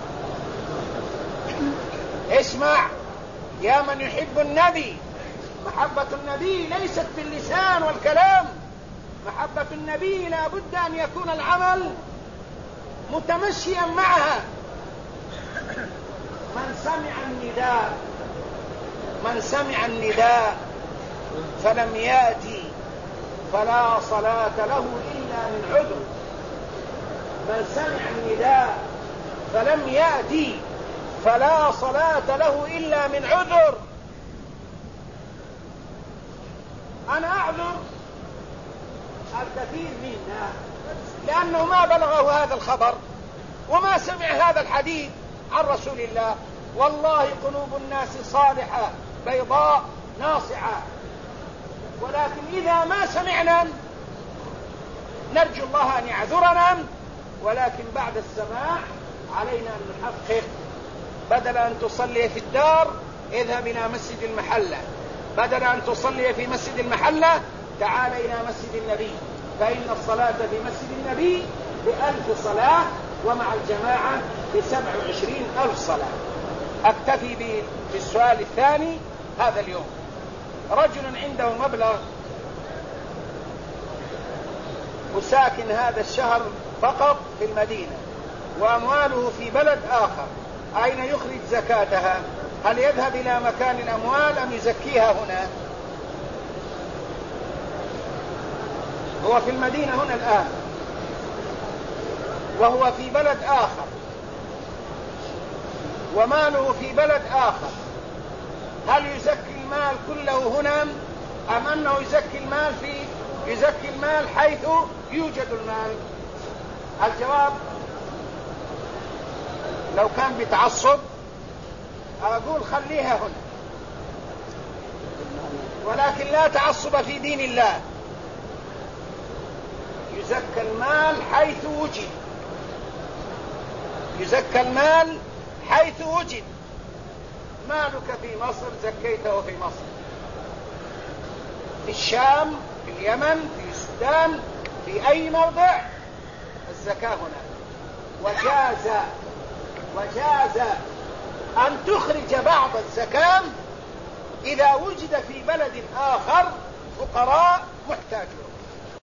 اسمع يا من يحب النبي. محبة النبي ليست في اللسان والكلام، محبة النبي لا بد أن يكون العمل متمشيا معها. من سمع النداء فلم يأتي فلا صلاة له إلا من عذر. من سمع النداء فلم يأتي فلا صلاة له إلا من عذر. أنا أعذر الكثير منا لأنه ما بلغه هذا الخبر وما سمع هذا الحديث عن رسول الله. والله قلوب الناس صالحة بيضاء ناصعة، ولكن إذا ما سمعنا نرجو الله أن يعذرنا، ولكن بعد السماع علينا أن نحقق. بدل أن تصلي في الدار اذهب إلى مسجد المحلة، بدل أن تصلي في مسجد المحلة تعال إلى مسجد النبي، فإن الصلاة في مسجد النبي ب1000 صلاة ومع الجماعة ب27,000 صلاة. أكتفي بالسؤال الثاني هذا اليوم. رجل عنده مبلغ وساكن هذا الشهر فقط في المدينة وأمواله في بلد آخر، أين يخرج زكاتها؟ هل يذهب إلى مكان الأموال أم يزكيها هنا؟ هو في المدينة هنا الآن وهو في بلد آخر وماله في بلد آخر، هل يزكي المال كله هنا أم أنه يزكي المال حيث يوجد المال؟ الجواب: لو كان بتعصب أقول خليها هنا، ولكن لا تعصب في دين الله. يزكى المال حيث وجد، يزكى المال حيث وجد. مالك في مصر زكيته في مصر، في الشام، في اليمن، في السودان، في أي موضع الزكاة هناك. وجاز أن تخرج بعض الزكاة إذا وجد في بلد آخر فقراء محتاجون.